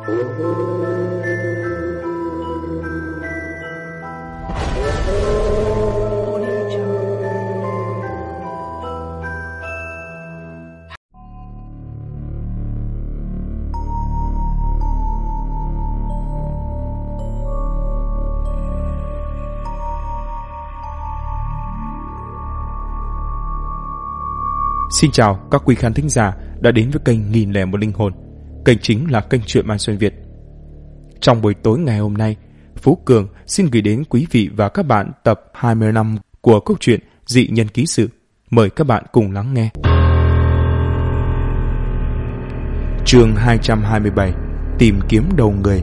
Xin chào các quý khán thính giả đã đến với kênh 1001 Linh Hồn. Kênh chính là kênh truyện ma xuyên Việt. Trong buổi tối ngày hôm nay, Phú Cường xin gửi đến quý vị và các bạn tập 25 của câu chuyện Dị Nhân Ký Sự. Mời các bạn cùng lắng nghe. Chương 227: Tìm kiếm đầu người.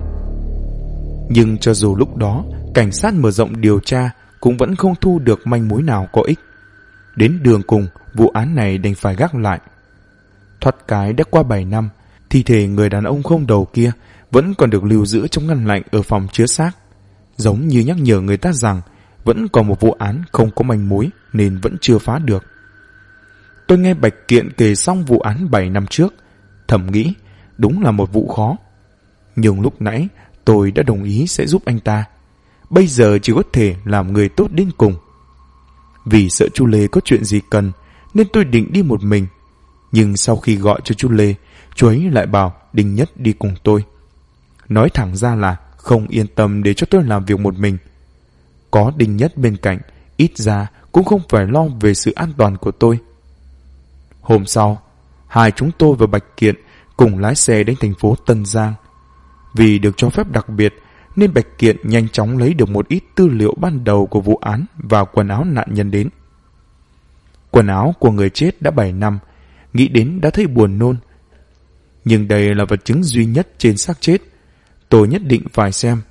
Nhưng cho dù lúc đó cảnh sát mở rộng điều tra cũng vẫn không thu được manh mối nào có ích. Đến đường cùng, vụ án này đành phải gác lại. Thoát cái đã qua 7 năm, thi thể người đàn ông không đầu kia vẫn còn được lưu giữ trong ngăn lạnh ở phòng chứa xác, giống như nhắc nhở người ta rằng vẫn còn một vụ án không có manh mối nên vẫn chưa phá được. Tôi nghe Bạch Kiện kể xong vụ án 7 năm trước, thầm nghĩ đúng là một vụ khó. Nhưng lúc nãy tôi đã đồng ý sẽ giúp anh ta, bây giờ chỉ có thể làm người tốt đến cùng. Vì sợ chú Lê có chuyện gì cần nên tôi định đi một mình. Nhưng sau khi gọi cho chú Lê, chú ấy lại bảo Đinh Nhất đi cùng tôi. Nói thẳng ra là không yên tâm để cho tôi làm việc một mình. Có Đinh Nhất bên cạnh, ít ra cũng không phải lo về sự an toàn của tôi. Hôm sau, hai chúng tôi và Bạch Kiện cùng lái xe đến thành phố Tân Giang. Vì được cho phép đặc biệt nên Bạch Kiện nhanh chóng lấy được một ít tư liệu ban đầu của vụ án và quần áo nạn nhân đến. Quần áo của người chết đã 7 năm, nghĩ đến đã thấy buồn nôn. Nhưng đây là vật chứng duy nhất trên xác chết, tôi nhất định phải xem.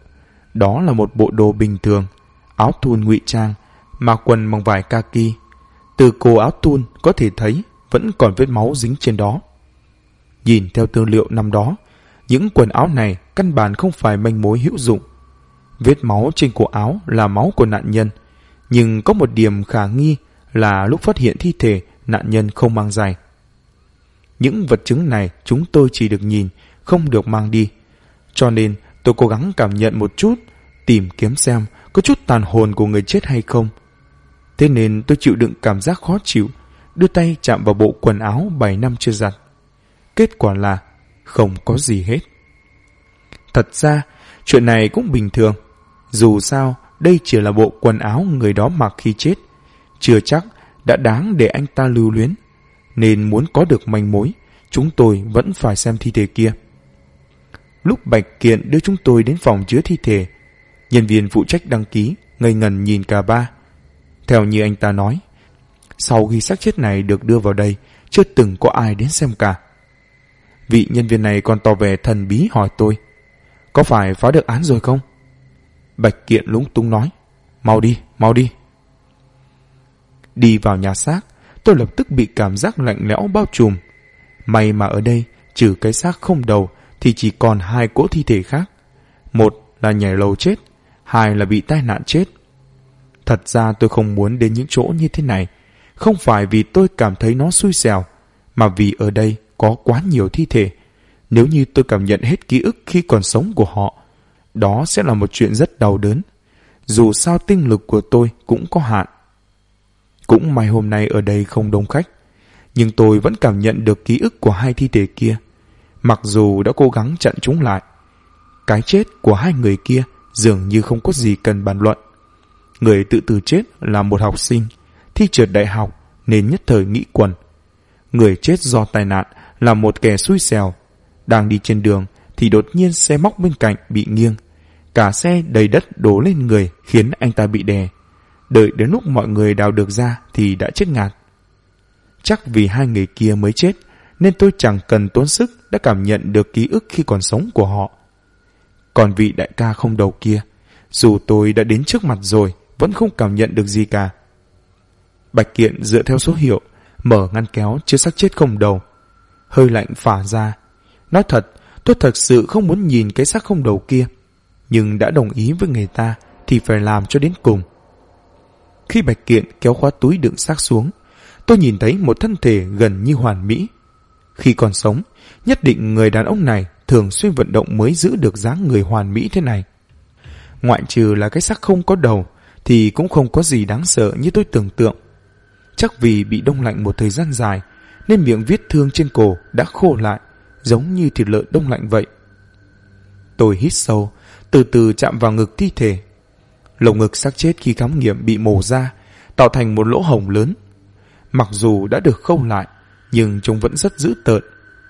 Đó là một bộ đồ bình thường, áo thun ngụy trang, mặc quần bằng vải kaki. Từ cổ áo thun có thể thấy vẫn còn vết máu dính trên đó. Nhìn theo tư liệu năm đó, những quần áo này căn bản không phải manh mối hữu dụng. Vết máu trên cổ áo là máu của nạn nhân, nhưng có một điểm khả nghi là lúc phát hiện thi thể, nạn nhân không mang giày. Những vật chứng này chúng tôi chỉ được nhìn, không được mang đi. Cho nên tôi cố gắng cảm nhận một chút, tìm kiếm xem có chút tàn hồn của người chết hay không. Thế nên tôi chịu đựng cảm giác khó chịu, đưa tay chạm vào bộ quần áo 7 năm chưa giặt. Kết quả là không có gì hết. Thật ra, chuyện này cũng bình thường. Dù sao, đây chỉ là bộ quần áo người đó mặc khi chết, chưa chắc đã đáng để anh ta lưu luyến. Nên muốn có được manh mối, chúng tôi vẫn phải xem thi thể kia. Lúc Bạch Kiện đưa chúng tôi đến phòng chứa thi thể, nhân viên phụ trách đăng ký ngây ngần nhìn cả ba. Theo như anh ta nói, sau khi xác chết này được đưa vào đây, chưa từng có ai đến xem cả. Vị nhân viên này còn tỏ vẻ thần bí hỏi tôi, có phải phá được án rồi không? Bạch Kiện lúng túng nói, mau đi, mau đi. Đi vào nhà xác, tôi lập tức bị cảm giác lạnh lẽo bao trùm. May mà ở đây, trừ cái xác không đầu thì chỉ còn 2 cỗ thi thể khác. Một là nhảy lầu chết, 2 là bị tai nạn chết. Thật ra tôi không muốn đến những chỗ như thế này, không phải vì tôi cảm thấy nó xui xẻo, mà vì ở đây có quá nhiều thi thể. Nếu như tôi cảm nhận hết ký ức khi còn sống của họ, đó sẽ là một chuyện rất đau đớn. Dù sao tinh lực của tôi cũng có hạn. Cũng may hôm nay ở đây không đông khách, nhưng tôi vẫn cảm nhận được ký ức của 2 thi thể kia, mặc dù đã cố gắng chặn chúng lại. Cái chết của 2 người kia dường như không có gì cần bàn luận. Người tự tử chết là một học sinh, thi trượt đại học nên nhất thời nghĩ quẩn. Người chết do tai nạn là một kẻ xui xẻo. Đang đi trên đường thì đột nhiên xe móc bên cạnh bị nghiêng. Cả xe đầy đất đổ lên người khiến anh ta bị đè. Đợi đến lúc mọi người đào được ra thì đã chết ngạt. Chắc vì 2 người kia mới chết nên tôi chẳng cần tốn sức đã cảm nhận được ký ức khi còn sống của họ. Còn vị đại ca không đầu kia, dù tôi đã đến trước mặt rồi vẫn không cảm nhận được gì cả. Bạch Kiện dựa theo số hiệu mở ngăn kéo chứa xác chết không đầu. Hơi lạnh phả ra. Nói thật, tôi thật sự không muốn nhìn cái xác không đầu kia, nhưng đã đồng ý với người ta thì phải làm cho đến cùng. Khi Bạch Kiện kéo khóa túi đựng xác xuống, tôi nhìn thấy một thân thể gần như hoàn mỹ. Khi còn sống, nhất định người đàn ông này thường xuyên vận động mới giữ được dáng người hoàn mỹ thế này. Ngoại trừ là cái xác không có đầu thì cũng không có gì đáng sợ như tôi tưởng tượng. Chắc vì bị đông lạnh một thời gian dài nên miệng vết thương trên cổ đã khô lại, giống như thịt lợn đông lạnh vậy. Tôi hít sâu, từ từ chạm vào ngực thi thể. Lồng ngực xác chết khi khám nghiệm bị mổ ra, tạo thành một lỗ hổng lớn. Mặc dù đã được khâu lại, nhưng trông vẫn rất dữ tợn.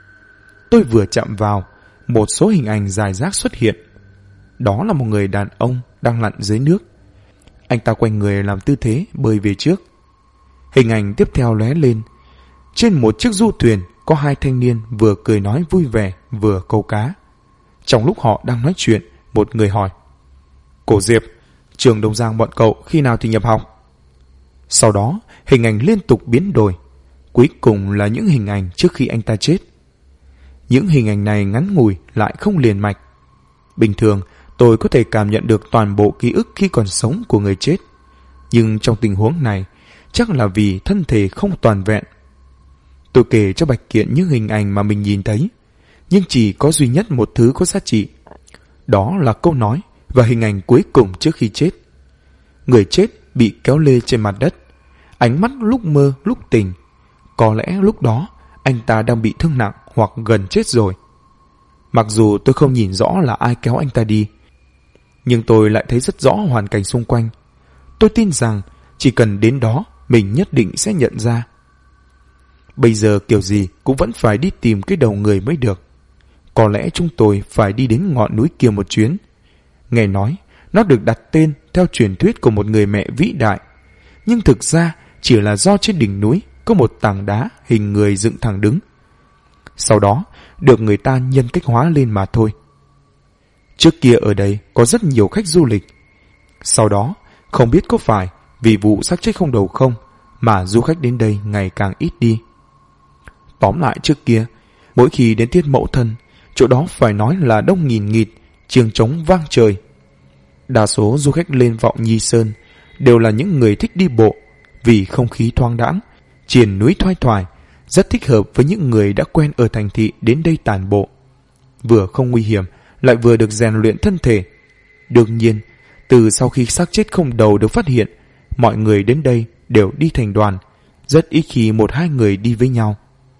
Tôi vừa chạm vào, một số hình ảnh dài rác xuất hiện. Đó là một người đàn ông đang lặn dưới nước. Anh ta quay người làm tư thế bơi về trước. Hình ảnh tiếp theo lóe lên. Trên một chiếc du thuyền có hai thanh niên vừa cười nói vui vẻ vừa câu cá. Trong lúc họ đang nói chuyện, một người hỏi: "Cổ Diệp, trường Đông Giang bọn cậu khi nào thì nhập học?" Sau đó hình ảnh liên tục biến đổi. Cuối cùng là những hình ảnh trước khi anh ta chết. Những hình ảnh này ngắn ngủi lại không liền mạch. Bình thường tôi có thể cảm nhận được toàn bộ ký ức khi còn sống của người chết, nhưng trong tình huống này chắc là vì thân thể không toàn vẹn. Tôi kể cho Bạch Kiện những hình ảnh mà mình nhìn thấy, nhưng chỉ có duy nhất một thứ có giá trị. Đó là câu nói và hình ảnh cuối cùng trước khi chết. Người chết bị kéo lê trên mặt đất, ánh mắt lúc mơ lúc tỉnh. Có lẽ lúc đó anh ta đang bị thương nặng hoặc gần chết rồi. Mặc dù tôi không nhìn rõ là ai kéo anh ta đi, nhưng tôi lại thấy rất rõ hoàn cảnh xung quanh. Tôi tin rằng chỉ cần đến đó mình nhất định sẽ nhận ra. Bây giờ kiểu gì cũng vẫn phải đi tìm cái đầu người mới được. Có lẽ chúng tôi phải đi đến ngọn núi kia một chuyến. Nghe nói nó được đặt tên theo truyền thuyết của một người mẹ vĩ đại, nhưng thực ra chỉ là do trên đỉnh núi có một tảng đá hình người dựng thẳng đứng, sau đó được người ta nhân cách hóa lên mà thôi. Trước kia ở đây có rất nhiều khách du lịch. Sau đó không biết có phải vì vụ xác chết không đầu không mà du khách đến đây ngày càng ít đi. Tóm lại, trước kia mỗi khi đến tiết Mậu Thân, chỗ đó phải nói là đông nghìn nghịt, chiêng trống vang trời. Đa số du khách lên Vọng Nhi Sơn đều là những người thích đi bộ, vì không khí thoáng đãng, triền núi thoai thoải, rất thích hợp với những người đã quen ở thành thị đến đây tản bộ. Vừa không nguy hiểm, lại vừa được rèn luyện thân thể. Đương nhiên, từ sau khi xác chết không đầu được phát hiện, mọi người đến đây đều đi thành đoàn, rất ít khi một hai người đi với nhau.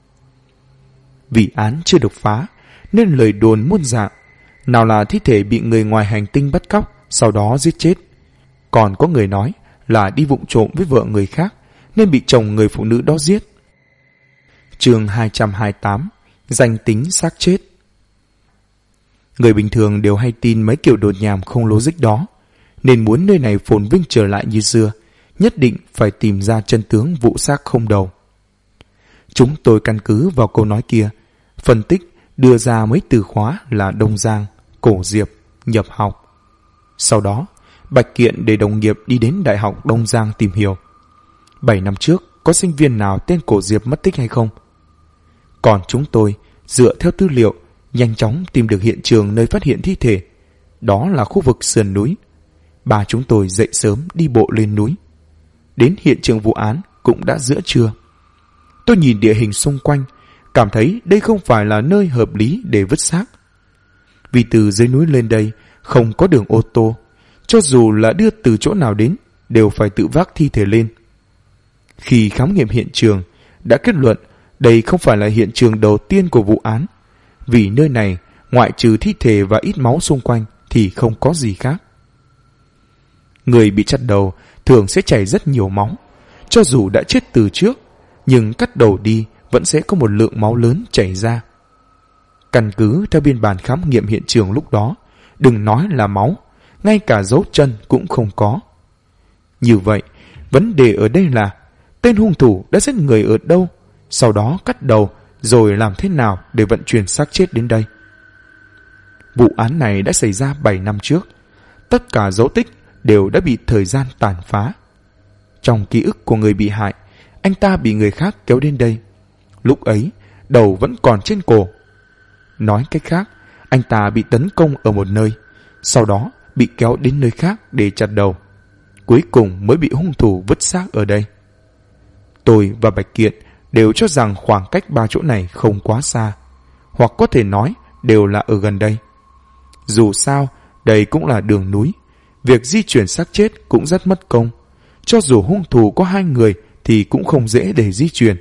Vì án chưa được phá, nên lời đồn muôn dạng. Nào là thi thể bị người ngoài hành tinh bắt cóc, sau đó giết chết. Còn có người nói là đi vụng trộm với vợ người khác, nên bị chồng người phụ nữ đó giết. Chương 228: Danh tính xác chết. Người bình thường đều hay tin mấy kiểu đồn nhảm không logic đó, nên muốn nơi này phồn vinh trở lại như xưa, nhất định phải tìm ra chân tướng vụ xác không đầu. Chúng tôi căn cứ vào câu nói kia, phân tích đưa ra mấy từ khóa là Đông Giang, Cổ Diệp, nhập học. Sau đó Bạch Kiện để đồng nghiệp đi đến Đại học Đông Giang tìm hiểu 7 năm trước có sinh viên nào tên Cổ Diệp mất tích hay không. Còn chúng tôi dựa theo tư liệu nhanh chóng tìm được hiện trường nơi phát hiện thi thể. Đó là khu vực sườn núi. Ba chúng tôi dậy sớm đi bộ lên núi. Đến hiện trường vụ án cũng đã giữa trưa. Tôi nhìn địa hình xung quanh, cảm thấy đây không phải là nơi hợp lý để vứt xác. Vì từ dưới núi lên đây không có đường ô tô, cho dù là đưa từ chỗ nào đến đều phải tự vác thi thể lên. Khi khám nghiệm hiện trường đã kết luận đây không phải là hiện trường đầu tiên của vụ án, vì nơi này ngoại trừ thi thể và ít máu xung quanh thì không có gì khác. Người bị chặt đầu thường sẽ chảy rất nhiều máu, cho dù đã chết từ trước, nhưng cắt đầu đi vẫn sẽ có một lượng máu lớn chảy ra. Căn cứ theo biên bản khám nghiệm hiện trường lúc đó, đừng nói là máu, ngay cả dấu chân cũng không có. Như vậy, vấn đề ở đây là tên hung thủ đã giết người ở đâu, sau đó cắt đầu, rồi làm thế nào để vận chuyển xác chết đến đây. Vụ án này đã xảy ra 7 năm trước. Tất cả dấu tích đều đã bị thời gian tàn phá. Trong ký ức của người bị hại, anh ta bị người khác kéo đến đây. Lúc ấy, đầu vẫn còn trên cổ. Nói cách khác, anh ta bị tấn công ở một nơi, sau đó bị kéo đến nơi khác để chặt đầu. Cuối cùng mới bị hung thủ vứt xác ở đây. Tôi và Bạch Kiện đều cho rằng khoảng cách ba chỗ này không quá xa, hoặc có thể nói đều là ở gần đây. Dù sao, đây cũng là đường núi, việc di chuyển xác chết cũng rất mất công. Cho dù hung thủ có 2 người thì cũng không dễ để di chuyển.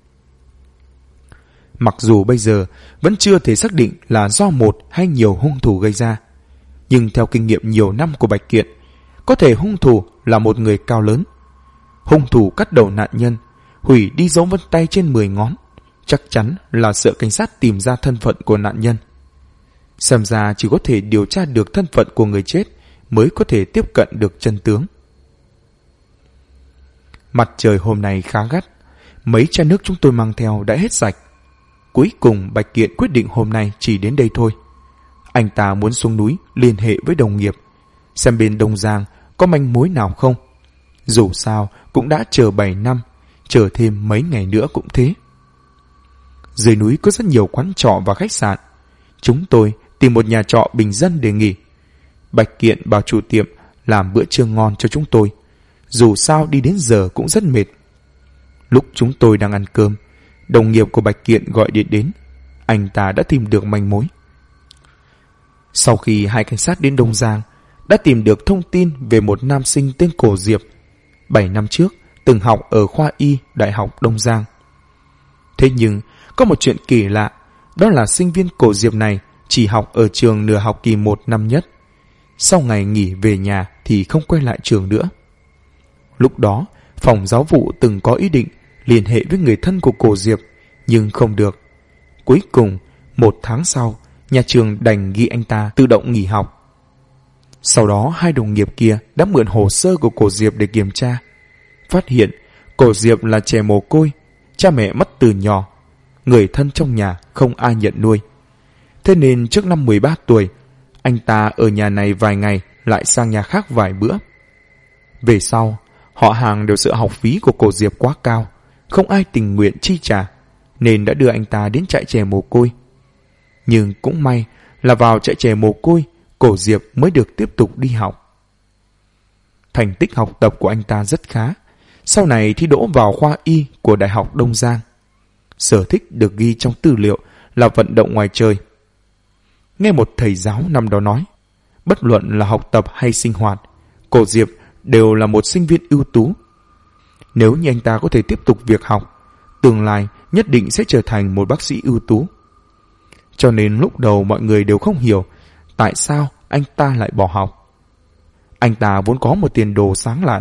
Mặc dù bây giờ vẫn chưa thể xác định là do một hay nhiều hung thủ gây ra, nhưng theo kinh nghiệm nhiều năm của Bạch Kiện, có thể hung thủ là một người cao lớn. Hung thủ cắt đầu nạn nhân, hủy đi dấu vân tay trên 10 ngón, chắc chắn là sợ cảnh sát tìm ra thân phận của nạn nhân. Xem ra chỉ có thể điều tra được thân phận của người chết mới có thể tiếp cận được chân tướng. Mặt trời hôm nay khá gắt, mấy chai nước chúng tôi mang theo đã hết sạch. Cuối cùng Bạch Kiện quyết định hôm nay chỉ đến đây thôi. Anh ta muốn xuống núi liên hệ với đồng nghiệp, xem bên Đông Giang có manh mối nào không. Dù sao cũng đã chờ 7 năm, chờ thêm mấy ngày nữa cũng thế. Dưới núi có rất nhiều quán trọ và khách sạn. Chúng tôi tìm một nhà trọ bình dân để nghỉ. Bạch Kiện bảo chủ tiệm làm bữa trưa ngon cho chúng tôi. Dù sao đi đến giờ cũng rất mệt. Lúc chúng tôi đang ăn cơm, đồng nghiệp của Bạch Kiện gọi điện đến. Anh ta đã tìm được manh mối. Sau khi 2 cảnh sát đến Đông Giang, đã tìm được thông tin về một nam sinh tên Cổ Diệp, 7 năm trước từng học ở khoa Y Đại học Đông Giang. Thế nhưng có một chuyện kỳ lạ, đó là sinh viên Cổ Diệp này chỉ học ở trường nửa học kỳ 1 năm nhất. Sau ngày nghỉ về nhà thì không quay lại trường nữa. Lúc đó, phòng giáo vụ từng có ý định liên hệ với người thân của Cổ Diệp, nhưng không được. Cuối cùng, 1 tháng sau, nhà trường đành ghi anh ta tự động nghỉ học. Sau đó 2 đồng nghiệp kia đã mượn hồ sơ của Cổ Diệp để kiểm tra. Phát hiện Cổ Diệp là trẻ mồ côi, cha mẹ mất từ nhỏ, người thân trong nhà không ai nhận nuôi. Thế nên trước năm 13 tuổi, anh ta ở nhà này vài ngày lại sang nhà khác vài bữa. Về sau, họ hàng đều sợ học phí của Cổ Diệp quá cao, không ai tình nguyện chi trả, nên đã đưa anh ta đến trại trẻ mồ côi. Nhưng cũng may là vào trại trẻ mồ côi, Cổ Diệp mới được tiếp tục đi học. Thành tích học tập của anh ta rất khá, sau này thi đỗ vào khoa Y của Đại học Đông Giang. Sở thích được ghi trong tư liệu là vận động ngoài trời. Nghe một thầy giáo năm đó nói, bất luận là học tập hay sinh hoạt, Cổ Diệp đều là một sinh viên ưu tú. Nếu như anh ta có thể tiếp tục việc học, tương lai nhất định sẽ trở thành một bác sĩ ưu tú. Cho nên lúc đầu mọi người đều không hiểu tại sao anh ta lại bỏ học. Anh ta vốn có một tiền đồ sáng lạn.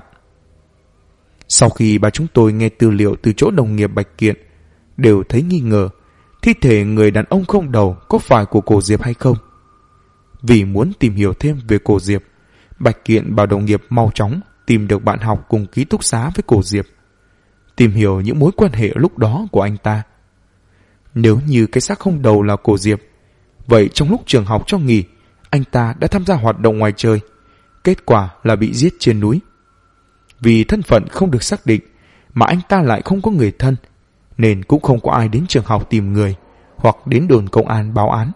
Sau khi bà chúng tôi nghe tư liệu từ chỗ đồng nghiệp Bạch Kiện, đều thấy nghi ngờ thi thể người đàn ông không đầu có phải của Cổ Diệp hay không. Vì muốn tìm hiểu thêm về Cổ Diệp, Bạch Kiện bảo đồng nghiệp mau chóng tìm được bạn học cùng ký túc xá với Cổ Diệp, tìm hiểu những mối quan hệ lúc đó của anh ta. Nếu như cái xác không đầu là Cổ Diệp, vậy trong lúc trường học cho nghỉ, anh ta đã tham gia hoạt động ngoài trời, kết quả là bị giết trên núi. Vì thân phận không được xác định, mà anh ta lại không có người thân, nên cũng không có ai đến trường học tìm người hoặc đến đồn công an báo án.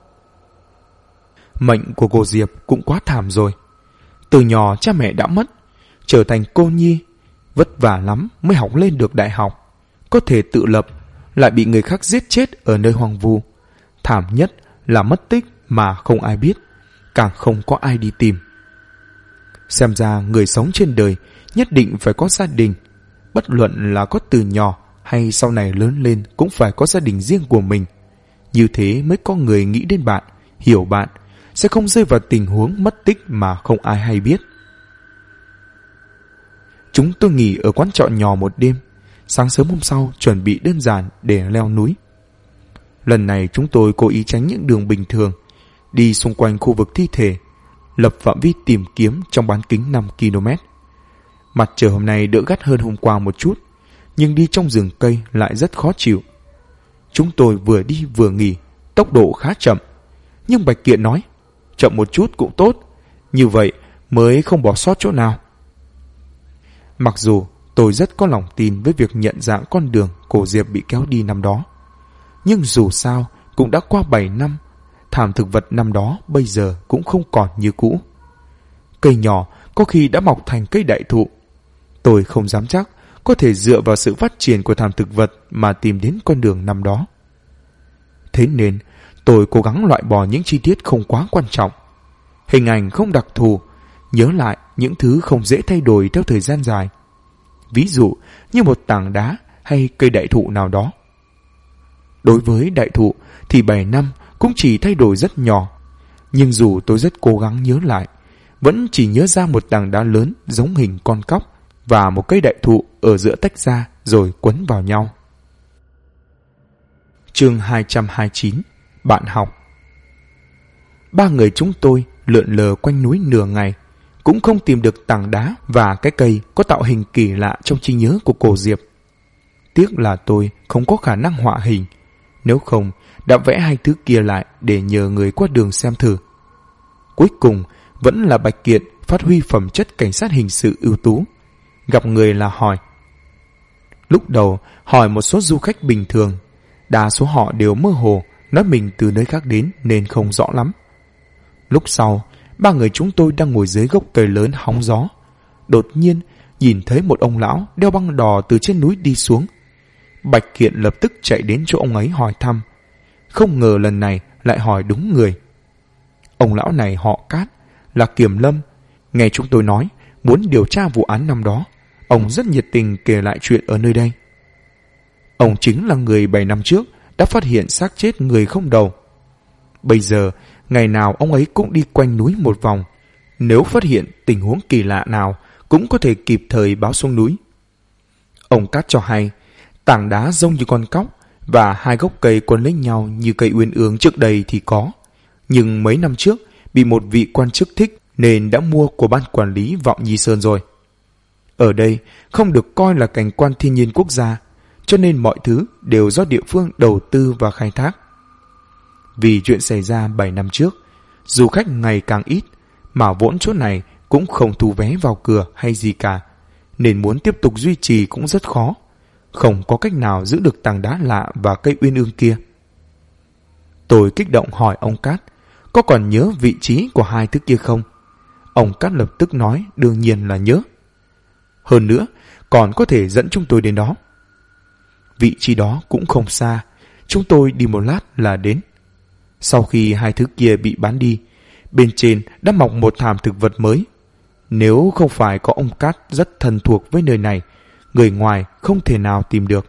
Mệnh của Cổ Diệp cũng quá thảm rồi. Từ nhỏ cha mẹ đã mất, trở thành cô nhi, vất vả lắm mới học lên được đại học, có thể tự lập, lại bị người khác giết chết ở nơi hoang vu. Thảm nhất là mất tích mà không ai biết, càng không có ai đi tìm. Xem ra người sống trên đời nhất định phải có gia đình, bất luận là có từ nhỏ hay sau này lớn lên cũng phải có gia đình riêng của mình. Như thế mới có người nghĩ đến bạn, hiểu bạn, sẽ không rơi vào tình huống mất tích mà không ai hay biết. Chúng tôi nghỉ ở quán trọ nhỏ một đêm, sáng sớm hôm sau chuẩn bị đơn giản để leo núi. Lần này chúng tôi cố ý tránh những đường bình thường, đi xung quanh khu vực thi thể, lập phạm vi tìm kiếm trong bán kính 5 km. Mặt trời hôm nay đỡ gắt hơn hôm qua một chút, nhưng đi trong rừng cây lại rất khó chịu. Chúng tôi vừa đi vừa nghỉ, tốc độ khá chậm. Nhưng Bạch Kiện nói, chậm một chút cũng tốt, như vậy mới không bỏ sót chỗ nào. Mặc dù tôi rất có lòng tin với việc nhận dạng con đường Cổ Diệp bị kéo đi năm đó, nhưng dù sao cũng đã qua 7 năm, thảm thực vật năm đó bây giờ cũng không còn như cũ. Cây nhỏ có khi đã mọc thành cây đại thụ. Tôi không dám chắc có thể dựa vào sự phát triển của thảm thực vật mà tìm đến con đường năm đó. Thế nên Tôi cố gắng loại bỏ những chi tiết không quá quan trọng, hình ảnh không đặc thù, nhớ lại những thứ không dễ thay đổi theo thời gian dài. Ví dụ như một tảng đá hay cây đại thụ nào đó. Đối với đại thụ thì 7 năm cũng chỉ thay đổi rất nhỏ, nhưng dù tôi rất cố gắng nhớ lại, vẫn chỉ nhớ ra một tảng đá lớn giống hình con cóc và một cây đại thụ ở giữa tách ra rồi quấn vào nhau. Chương 229. Bạn học. 3 người chúng tôi lượn lờ quanh núi nửa ngày, cũng không tìm được tảng đá và cái cây có tạo hình kỳ lạ trong trí nhớ của cô Diệp. Tiếc là tôi không có khả năng họa hình, nếu không đã vẽ hai thứ kia lại để nhờ người qua đường xem thử. Cuối cùng vẫn là Bạch Kiện phát huy phẩm chất cảnh sát hình sự ưu tú. Gặp người là hỏi. Lúc đầu hỏi một số du khách bình thường, đa số họ đều mơ hồ nói mình từ nơi khác đến nên không rõ lắm. Lúc sau, 3 người chúng tôi đang ngồi dưới gốc cây lớn hóng gió. Đột nhiên nhìn thấy một ông lão đeo băng đỏ từ trên núi đi xuống. Bạch Kiện lập tức chạy đến chỗ ông ấy hỏi thăm. Không ngờ lần này lại hỏi đúng người. Ông lão này họ Cát, là kiểm lâm. Nghe chúng tôi nói muốn điều tra vụ án năm đó, ông rất nhiệt tình kể lại chuyện ở nơi đây. Ông chính là người 7 năm trước đã phát hiện xác chết người không đầu. Bây giờ ngày nào ông ấy cũng đi quanh núi một vòng, nếu phát hiện tình huống kỳ lạ nào cũng có thể kịp thời báo xuống núi. Ông Cát cho hay tảng đá giống như con cóc và hai gốc cây quấn lấy nhau như cây uyên ương trước đây thì có, nhưng mấy năm trước bị một vị quan chức thích nên đã mua của ban quản lý Vọng Nhi Sơn rồi. Ở đây không được coi là cảnh quan thiên nhiên quốc gia, cho nên mọi thứ đều do địa phương đầu tư và khai thác. Vì chuyện xảy ra 7 năm trước, du khách ngày càng ít, mà vốn chỗ này cũng không thu vé vào cửa hay gì cả, nên muốn tiếp tục duy trì cũng rất khó. Không có cách nào giữ được tảng đá lạ và cây uyên ương kia. Tôi kích động hỏi ông Cát có còn nhớ vị trí của hai thứ kia không. Ông Cát lập tức nói đương nhiên là nhớ. Hơn nữa còn có thể dẫn chúng tôi đến đó. Vị trí đó cũng không xa, chúng tôi đi một lát là đến. Sau khi hai thứ kia bị bán đi, bên trên đã mọc một thảm thực vật mới. Nếu không phải có ông Cát rất thân thuộc với nơi này, người ngoài không thể nào tìm được.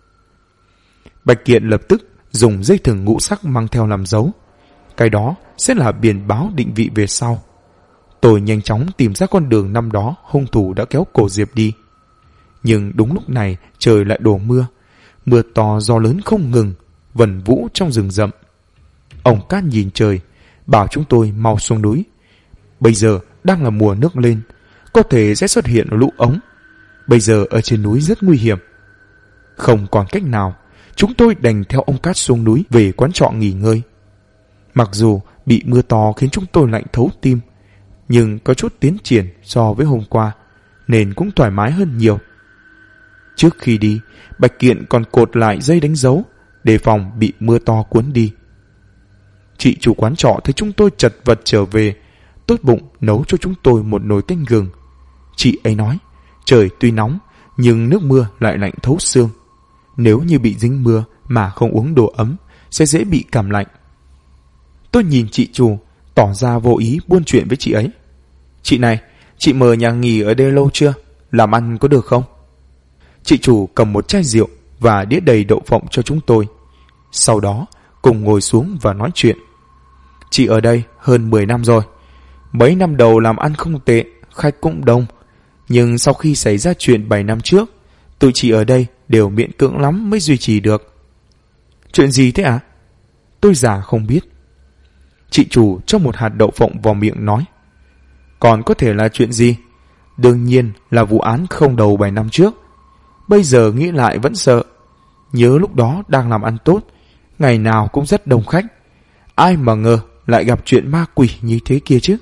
Bạch Kiện lập tức dùng dây thừng ngũ sắc mang theo làm dấu. Cái đó sẽ là biển báo định vị về sau. Tôi nhanh chóng tìm ra con đường năm đó hung thủ đã kéo cổ Diệp đi. Nhưng đúng lúc này trời lại đổ mưa. Mưa to gió lớn không ngừng, vần vũ trong rừng rậm. Ông Cát nhìn trời, bảo chúng tôi mau xuống núi. Bây giờ đang là mùa nước lên, có thể sẽ xuất hiện lũ ống. Bây giờ ở trên núi rất nguy hiểm. Không còn cách nào, chúng tôi đành theo ông Cát xuống núi về quán trọ nghỉ ngơi. Mặc dù bị mưa to khiến chúng tôi lạnh thấu tim, nhưng có chút tiến triển so với hôm qua, nên cũng thoải mái hơn nhiều. Trước khi đi, Bạch Kiện còn cột lại dây đánh dấu, đề phòng bị mưa to cuốn đi. Chị chủ quán trọ thấy chúng tôi chật vật trở về, tốt bụng nấu cho chúng tôi một nồi canh gừng. Chị ấy nói, trời tuy nóng, nhưng nước mưa lại lạnh thấu xương. Nếu như bị dính mưa mà không uống đồ ấm, sẽ dễ bị cảm lạnh. Tôi nhìn chị chủ, tỏ ra vô ý buôn chuyện với chị ấy. Chị này, chị mời nhà nghỉ ở đây lâu chưa? Làm ăn có được không? Chị chủ cầm một chai rượu và đĩa đầy đậu phộng cho chúng tôi. Sau đó cùng ngồi xuống và nói chuyện. Chị ở đây hơn 10 năm rồi. Mấy năm đầu làm ăn không tệ, khách cũng đông. Nhưng sau khi xảy ra chuyện 7 năm trước, tụi chị ở đây đều miễn cưỡng lắm mới duy trì được. Chuyện gì thế ạ? Tôi giả không biết. Chị chủ cho một hạt đậu phộng vào miệng nói. Còn có thể là chuyện gì? Đương nhiên là vụ án không đầu 7 năm trước. Bây giờ nghĩ lại vẫn sợ. Nhớ lúc đó đang làm ăn tốt, ngày nào cũng rất đông khách. Ai mà ngờ lại gặp chuyện ma quỷ như thế kia chứ.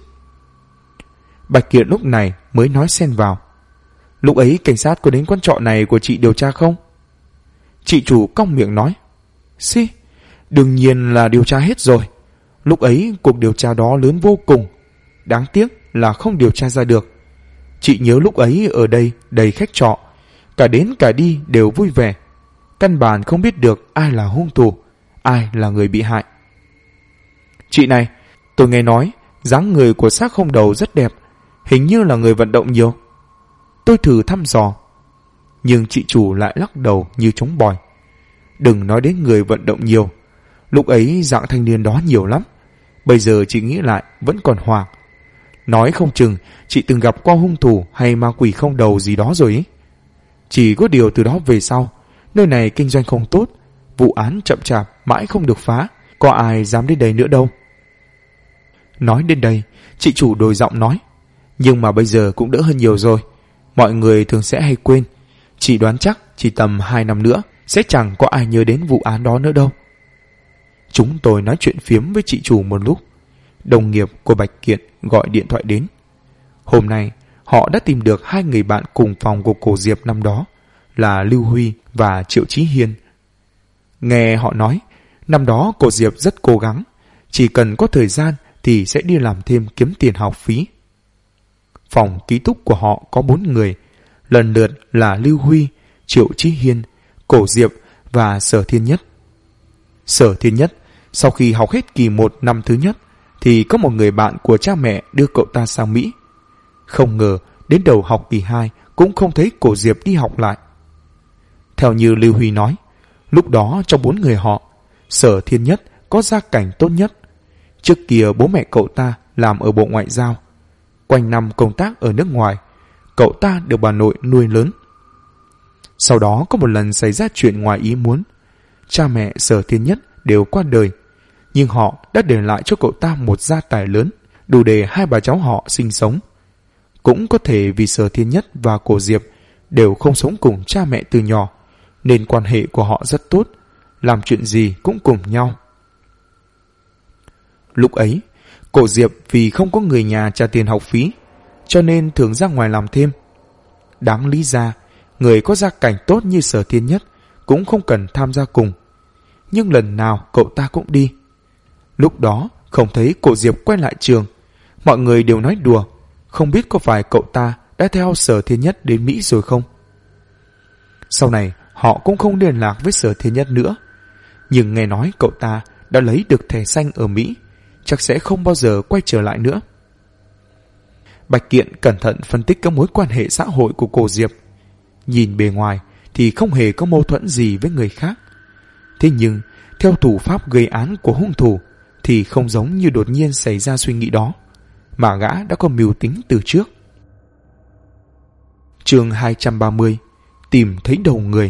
Bạch Kiện lúc này mới nói xen vào. Lúc ấy cảnh sát có đến quán trọ này của chị điều tra không? Chị chủ cong miệng nói. Xí, đương nhiên là điều tra hết rồi. Lúc ấy cuộc điều tra đó lớn vô cùng. Đáng tiếc là không điều tra ra được. Chị nhớ lúc ấy ở đây đầy khách trọ, cả đến cả đi đều vui vẻ. Căn bản không biết được ai là hung thủ, ai là người bị hại. Chị này, tôi nghe nói dáng người của xác không đầu rất đẹp, hình như là người vận động nhiều. Tôi thử thăm dò, nhưng chị chủ lại lắc đầu như trống bòi. Đừng nói đến người vận động nhiều, lúc ấy dạng thanh niên đó nhiều lắm. Bây giờ chị nghĩ lại vẫn còn hoảng. Nói không chừng chị từng gặp qua hung thủ hay ma quỷ không đầu gì đó rồi ấy. Chỉ có điều từ đó về sau, nơi này kinh doanh không tốt, vụ án chậm chạp mãi không được phá, có ai dám đến đây nữa đâu. Nói đến đây, chị chủ đổi giọng nói, nhưng mà bây giờ cũng đỡ hơn nhiều rồi. Mọi người thường sẽ hay quên. Chị đoán chắc chỉ tầm 2 năm nữa sẽ chẳng có ai nhớ đến vụ án đó nữa đâu. Chúng tôi nói chuyện phiếm với chị chủ một lúc. Đồng nghiệp của Bạch Kiện gọi điện thoại đến. Hôm nay họ đã tìm được 2 người bạn cùng phòng của cô Diệp năm đó, là Lưu Huy và Triệu Chí Hiên. Nghe họ nói, năm đó cô Diệp rất cố gắng, chỉ cần có thời gian thì sẽ đi làm thêm kiếm tiền học phí. Phòng ký túc của họ có 4 người, lần lượt là Lưu Huy, Triệu Chí Hiên, Cổ Diệp và Sở Thiên Nhất. Sở Thiên Nhất, sau khi học hết kỳ 1 năm thứ nhất, thì có một người bạn của cha mẹ đưa cậu ta sang Mỹ. Không ngờ, đến đầu học kỳ 2 cũng không thấy Cổ Diệp đi học lại. Theo như Lưu Huy nói, lúc đó trong 4 người họ, Sở Thiên Nhất có gia cảnh tốt nhất. Trước kia bố mẹ cậu ta làm ở Bộ Ngoại giao, quanh năm công tác ở nước ngoài, cậu ta được bà nội nuôi lớn. Sau đó có một lần xảy ra chuyện ngoài ý muốn, cha mẹ Sở Thiên Nhất đều qua đời, nhưng họ đã để lại cho cậu ta một gia tài lớn, đủ để 2 bà cháu họ sinh sống. Cũng có thể vì Sở Thiên Nhất và Cổ Diệp đều không sống cùng cha mẹ từ nhỏ, nên quan hệ của họ rất tốt, làm chuyện gì cũng cùng nhau. Lúc ấy, Cổ Diệp vì không có người nhà trả tiền học phí, cho nên thường ra ngoài làm thêm. Đáng lý ra, người có gia cảnh tốt như Sở Thiên Nhất cũng không cần tham gia cùng. Nhưng lần nào cậu ta cũng đi. Lúc đó không thấy Cổ Diệp quay lại trường, mọi người đều nói đùa, không biết có phải cậu ta đã theo Sở Thiên Nhất đến Mỹ rồi không. Sau này họ cũng không liên lạc với Sở Thiên Nhất nữa, nhưng nghe nói cậu ta đã lấy được thẻ xanh ở Mỹ, chắc sẽ không bao giờ quay trở lại nữa. Bạch Kiện cẩn thận phân tích các mối quan hệ xã hội của Cổ Diệp. Nhìn bề ngoài thì không hề có mâu thuẫn gì với người khác. Thế nhưng, theo thủ pháp gây án của hung thủ thì không giống như đột nhiên xảy ra suy nghĩ đó, mà gã đã có mưu tính từ trước. Chương 230: Tìm thấy đầu người.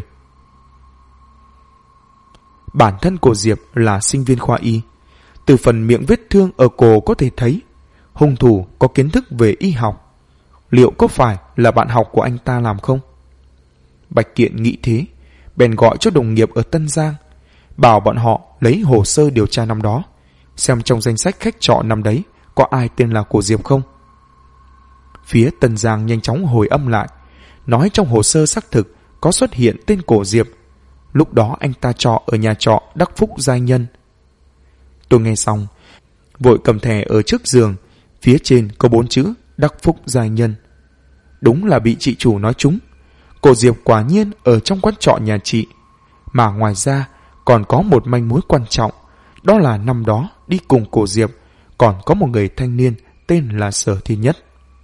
Bản thân Cổ Diệp là sinh viên khoa y. Từ phần miệng vết thương ở cổ có thể thấy hung thủ có kiến thức về y học. Liệu có phải là bạn học của anh ta làm không? Bạch Kiện nghĩ thế, bèn gọi cho đồng nghiệp ở Tân Giang, bảo bọn họ lấy hồ sơ điều tra năm đó, xem trong danh sách khách trọ năm đấy có ai tên là Cổ Diệp không. Phía Tân Giang nhanh chóng hồi âm lại, nói trong hồ sơ xác thực có xuất hiện tên Cổ Diệp. Lúc đó anh ta trọ ở nhà trọ Đắc Phúc Giai Nhân. Tôi nghe xong, vội cầm thẻ ở trước giường, phía trên có 4 chữ Đắc Phúc Giai Nhân. Đúng là bị chị chủ nói trúng. Cổ Diệp quả nhiên ở trong quán trọ nhà chị. Mà ngoài ra còn có một manh mối quan trọng, đó là năm đó đi cùng Cổ Diệp còn có một người thanh niên tên là Sở Thiên Nhất.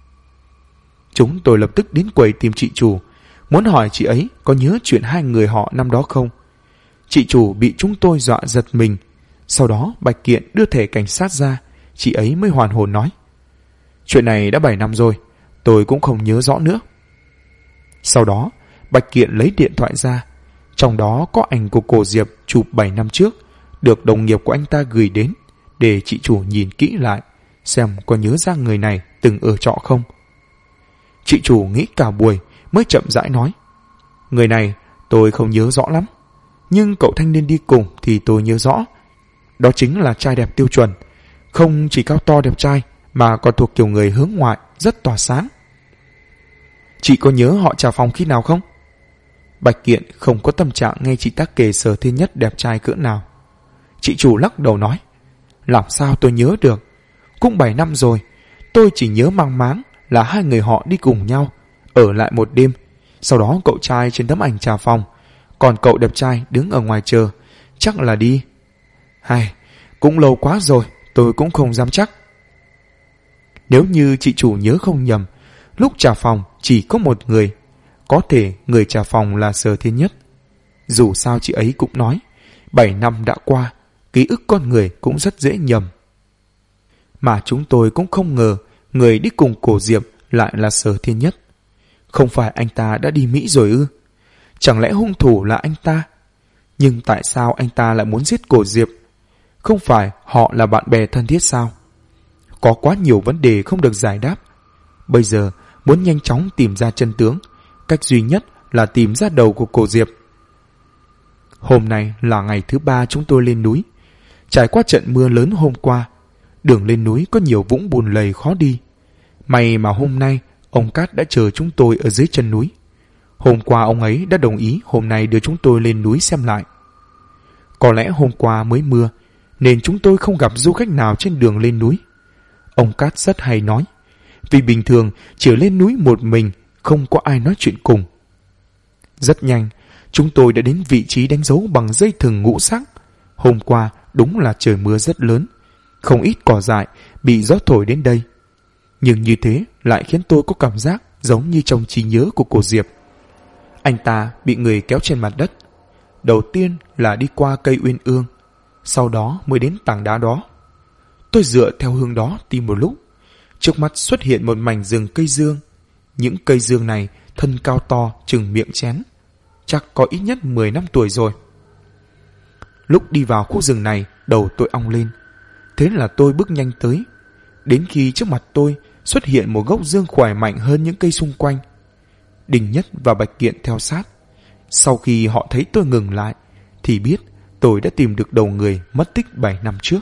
Chúng tôi lập tức đến quầy tìm chị chủ, muốn hỏi chị ấy có nhớ chuyện 2 người họ năm đó không. Chị chủ bị chúng tôi dọa giật mình. Sau đó Bạch Kiện đưa thẻ cảnh sát ra, chị ấy mới hoàn hồn nói: Chuyện này đã 7 năm rồi, tôi cũng không nhớ rõ nữa. Sau đó Bạch Kiện lấy điện thoại ra, trong đó có ảnh của Cổ Diệp chụp 7 năm trước, được đồng nghiệp của anh ta gửi đến, để chị chủ nhìn kỹ lại, xem có nhớ ra người này từng ở trọ không. Chị chủ nghĩ cả buổi mới chậm rãi nói: Người này tôi không nhớ rõ lắm, nhưng cậu thanh niên đi cùng thì tôi nhớ rõ. Đó chính là trai đẹp tiêu chuẩn, không chỉ cao to đẹp trai mà còn thuộc kiểu người hướng ngoại, rất tỏa sáng. Chị có nhớ họ trả phòng khi nào không? Bạch Kiện không có tâm trạng nghe chị ta kể Sở Thiên Nhất đẹp trai cỡ nào. Chị chủ lắc đầu nói: Làm sao tôi nhớ được, cũng 7 năm rồi, tôi chỉ nhớ mang máng là 2 người họ đi cùng nhau, ở lại một đêm. Sau đó cậu trai trên tấm ảnh trả phòng, còn cậu đẹp trai đứng ở ngoài chờ, chắc là đi. Cũng lâu quá rồi, tôi cũng không dám chắc. Nếu như chị chủ nhớ không nhầm, lúc trả phòng chỉ có một người, có thể người trả phòng là Sở Thiên Nhất. Dù sao chị ấy cũng nói, 7 năm đã qua, ký ức con người cũng rất dễ nhầm. Mà chúng tôi cũng không ngờ người đi cùng Cổ Diệp lại là Sở Thiên Nhất. Không phải anh ta đã đi Mỹ rồi ư? Chẳng lẽ hung thủ là anh ta? Nhưng tại sao anh ta lại muốn giết Cổ Diệp? Không phải họ là bạn bè thân thiết sao? Có quá nhiều vấn đề không được giải đáp. Bây giờ muốn nhanh chóng tìm ra chân tướng, cách duy nhất là tìm ra đầu của Cổ Diệp. Hôm nay là ngày thứ 3 chúng tôi lên núi. Trải qua trận mưa lớn hôm qua, đường lên núi có nhiều vũng bùn lầy khó đi. May mà hôm nay ông Cát đã chờ chúng tôi ở dưới chân núi. Hôm qua ông ấy đã đồng ý hôm nay đưa chúng tôi lên núi xem lại. Có lẽ hôm qua mới mưa nên chúng tôi không gặp du khách nào trên đường lên núi. Ông Cát rất hay nói, vì bình thường chỉ lên núi một mình, không có ai nói chuyện cùng. Rất nhanh, chúng tôi đã đến vị trí đánh dấu bằng dây thừng ngũ sắc. Hôm qua đúng là trời mưa rất lớn, không ít cỏ dại bị gió thổi đến đây. Nhưng như thế lại khiến tôi có cảm giác giống như trong trí nhớ của Cổ Diệp. Anh ta bị người kéo trên mặt đất. Đầu tiên là đi qua cây uyên ương, sau đó mới đến tảng đá đó. Tôi dựa theo hướng đó tìm một lúc. Trước mắt xuất hiện một mảnh rừng cây dương. Những cây dương này thân cao to chừng miệng chén, chắc có ít nhất 10 năm tuổi rồi. Lúc đi vào khu rừng này, đầu tôi ong lên. Thế là tôi bước nhanh tới. Đến khi trước mặt tôi xuất hiện một gốc dương khỏe mạnh hơn những cây xung quanh. Đình Nhất và Bạch Kiện theo sát. Sau khi họ thấy tôi ngừng lại thì biết tôi đã tìm được đầu người mất tích 7 năm trước.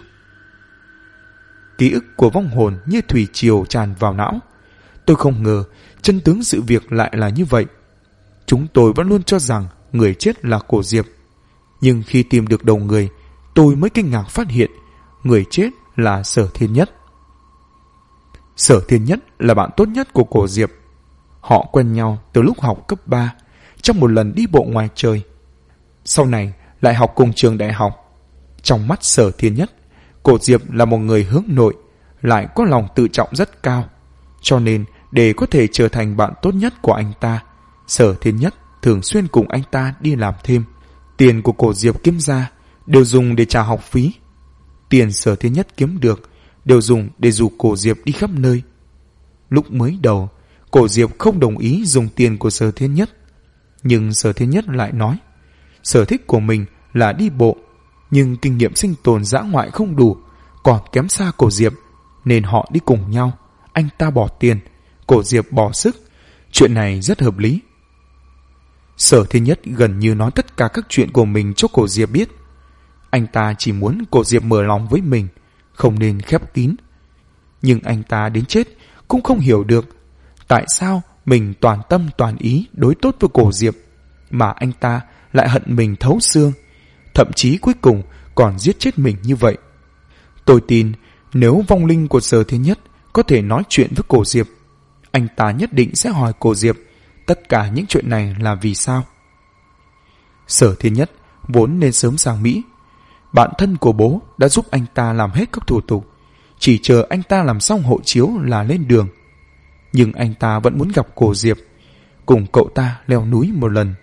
Ký ức của vong hồn như thủy triều tràn vào não. Tôi không ngờ chân tướng sự việc lại là như vậy. Chúng tôi vẫn luôn cho rằng người chết là Cổ Diệp. Nhưng khi tìm được đầu người, tôi mới kinh ngạc phát hiện người chết là Sở Thiên Nhất. Sở Thiên Nhất là bạn tốt nhất của Cổ Diệp. Họ quen nhau từ lúc học cấp 3 trong một lần đi bộ ngoài trời. Sau này lại học cùng trường đại học. Trong mắt Sở Thiên Nhất, Cổ Diệp là một người hướng nội, lại có lòng tự trọng rất cao. Cho nên để có thể trở thành bạn tốt nhất của anh ta, Sở Thiên Nhất thường xuyên cùng anh ta đi làm thêm. Tiền của Cổ Diệp kiếm ra đều dùng để trả học phí. Tiền Sở Thiên Nhất kiếm được đều dùng để dụ Cổ Diệp đi khắp nơi. Lúc mới đầu, Cổ Diệp không đồng ý dùng tiền của Sở Thiên Nhất. Nhưng Sở Thiên Nhất lại nói, sở thích của mình là đi bộ, nhưng kinh nghiệm sinh tồn dã ngoại không đủ, còn kém xa Cổ Diệp, nên họ đi cùng nhau. Anh ta bỏ tiền, Cổ Diệp bỏ sức. Chuyện này rất hợp lý. Sở Thiên Nhất gần như nói tất cả các chuyện của mình cho Cổ Diệp biết. Anh ta chỉ muốn Cổ Diệp mở lòng với mình, không nên khép kín. Nhưng anh ta đến chết cũng không hiểu được tại sao mình toàn tâm toàn ý đối tốt với Cổ Diệp, mà anh ta lại hận mình thấu xương, thậm chí cuối cùng còn giết chết mình như vậy. Tôi tin nếu vong linh của Sở Thiên Nhất có thể nói chuyện với Cổ Diệp, anh ta nhất định sẽ hỏi Cổ Diệp tất cả những chuyện này là vì sao. Sở Thiên Nhất vốn nên sớm sang Mỹ. Bạn thân của bố đã giúp anh ta làm hết các thủ tục, chỉ chờ anh ta làm xong hộ chiếu là lên đường. Nhưng anh ta vẫn muốn gặp Cổ Diệp, cùng cậu ta leo núi một lần.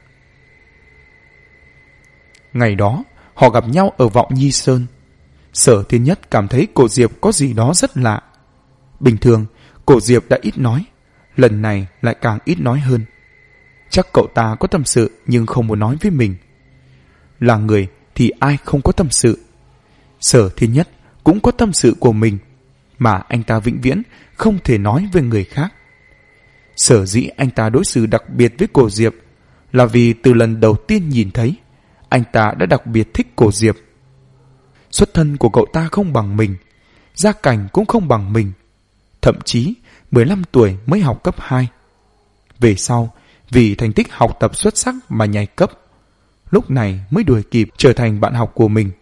Ngày đó họ gặp nhau ở Vọng Nhi Sơn. Sở Thiên Nhất cảm thấy Cổ Diệp có gì đó rất lạ. Bình thường Cổ Diệp đã ít nói, lần này lại càng ít nói hơn. Chắc cậu ta có tâm sự nhưng không muốn nói với mình. Là người thì ai không có tâm sự. Sở Thiên Nhất cũng có tâm sự của mình, mà anh ta vĩnh viễn không thể nói với người khác. Sở dĩ anh ta đối xử đặc biệt với Cổ Diệp là vì từ lần đầu tiên nhìn thấy, anh ta đã đặc biệt thích Cổ Diệp. Xuất thân của cậu ta không bằng mình, gia cảnh cũng không bằng mình, thậm chí 15 tuổi mới học cấp 2. Về sau, vì thành tích học tập xuất sắc mà nhảy cấp, lúc này mới đuổi kịp trở thành bạn học của mình.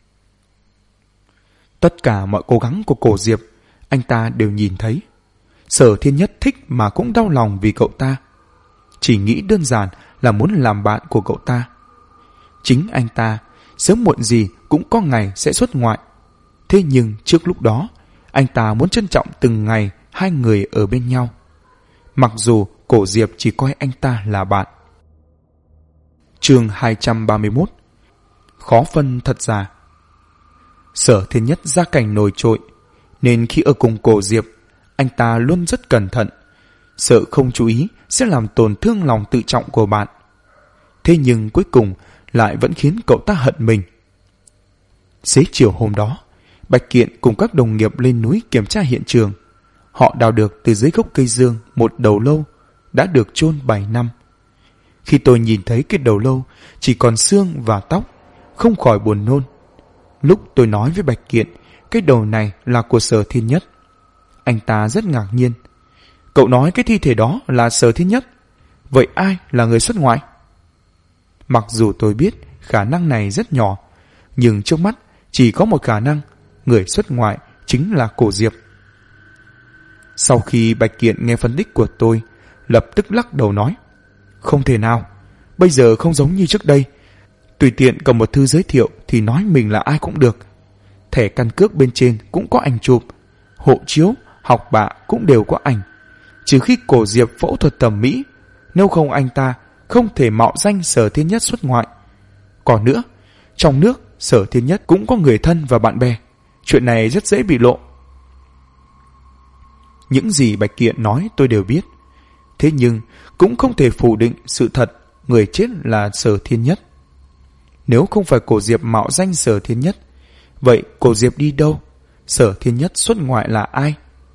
Tất cả mọi cố gắng của Cổ Diệp, anh ta đều nhìn thấy. Sở Thiên Nhất thích mà cũng đau lòng vì cậu ta. Chỉ nghĩ đơn giản là muốn làm bạn của cậu ta. Chính anh ta, sớm muộn gì cũng có ngày sẽ xuất ngoại. Thế nhưng trước lúc đó, anh ta muốn trân trọng từng ngày hai người ở bên nhau, mặc dù Cổ Diệp chỉ coi anh ta là bạn. Chương 231. Khó phân thật giả. Sở Thiên Nhất gia cảnh nổi trội, nên khi ở cùng Cổ Diệp, anh ta luôn rất cẩn thận, sợ không chú ý sẽ làm tổn thương lòng tự trọng của bạn. Thế nhưng cuối cùng lại vẫn khiến cậu ta hận mình. Xế chiều hôm đó, Bạch Kiện cùng các đồng nghiệp lên núi kiểm tra hiện trường. Họ đào được từ dưới gốc cây dương một đầu lâu đã được chôn 7 năm. Khi tôi nhìn thấy cái đầu lâu chỉ còn xương và tóc, không khỏi buồn nôn. Lúc tôi nói với Bạch Kiện cái đầu này là của Sở Thiên Nhất, anh ta rất ngạc nhiên. Cậu nói cái thi thể đó là Sở Thiên Nhất, vậy ai là người xuất ngoại? Mặc dù tôi biết khả năng này rất nhỏ, nhưng trước mắt chỉ có một khả năng, người xuất ngoại chính là Cổ Diệp. Sau khi Bạch Kiện nghe phân tích của tôi, lập tức lắc đầu nói, không thể nào, bây giờ không giống như trước đây. Tùy tiện cầm một thư giới thiệu thì nói mình là ai cũng được. Thẻ căn cước bên trên cũng có ảnh chụp, hộ chiếu, học bạ cũng đều có ảnh. Trừ khi Cổ Diệp phẫu thuật thẩm mỹ, nếu không anh ta không thể mạo danh Sở Thiên Nhất xuất ngoại. Còn nữa, trong nước Sở Thiên Nhất cũng có người thân và bạn bè, chuyện này rất dễ bị lộ. Những gì Bạch Kiện nói tôi đều biết, thế nhưng cũng không thể phủ định sự thật người chết là Sở Thiên Nhất. Nếu không phải Cổ Diệp mạo danh Sở Thiên Nhất, vậy Cổ Diệp đi đâu? Sở Thiên Nhất xuất ngoại là ai?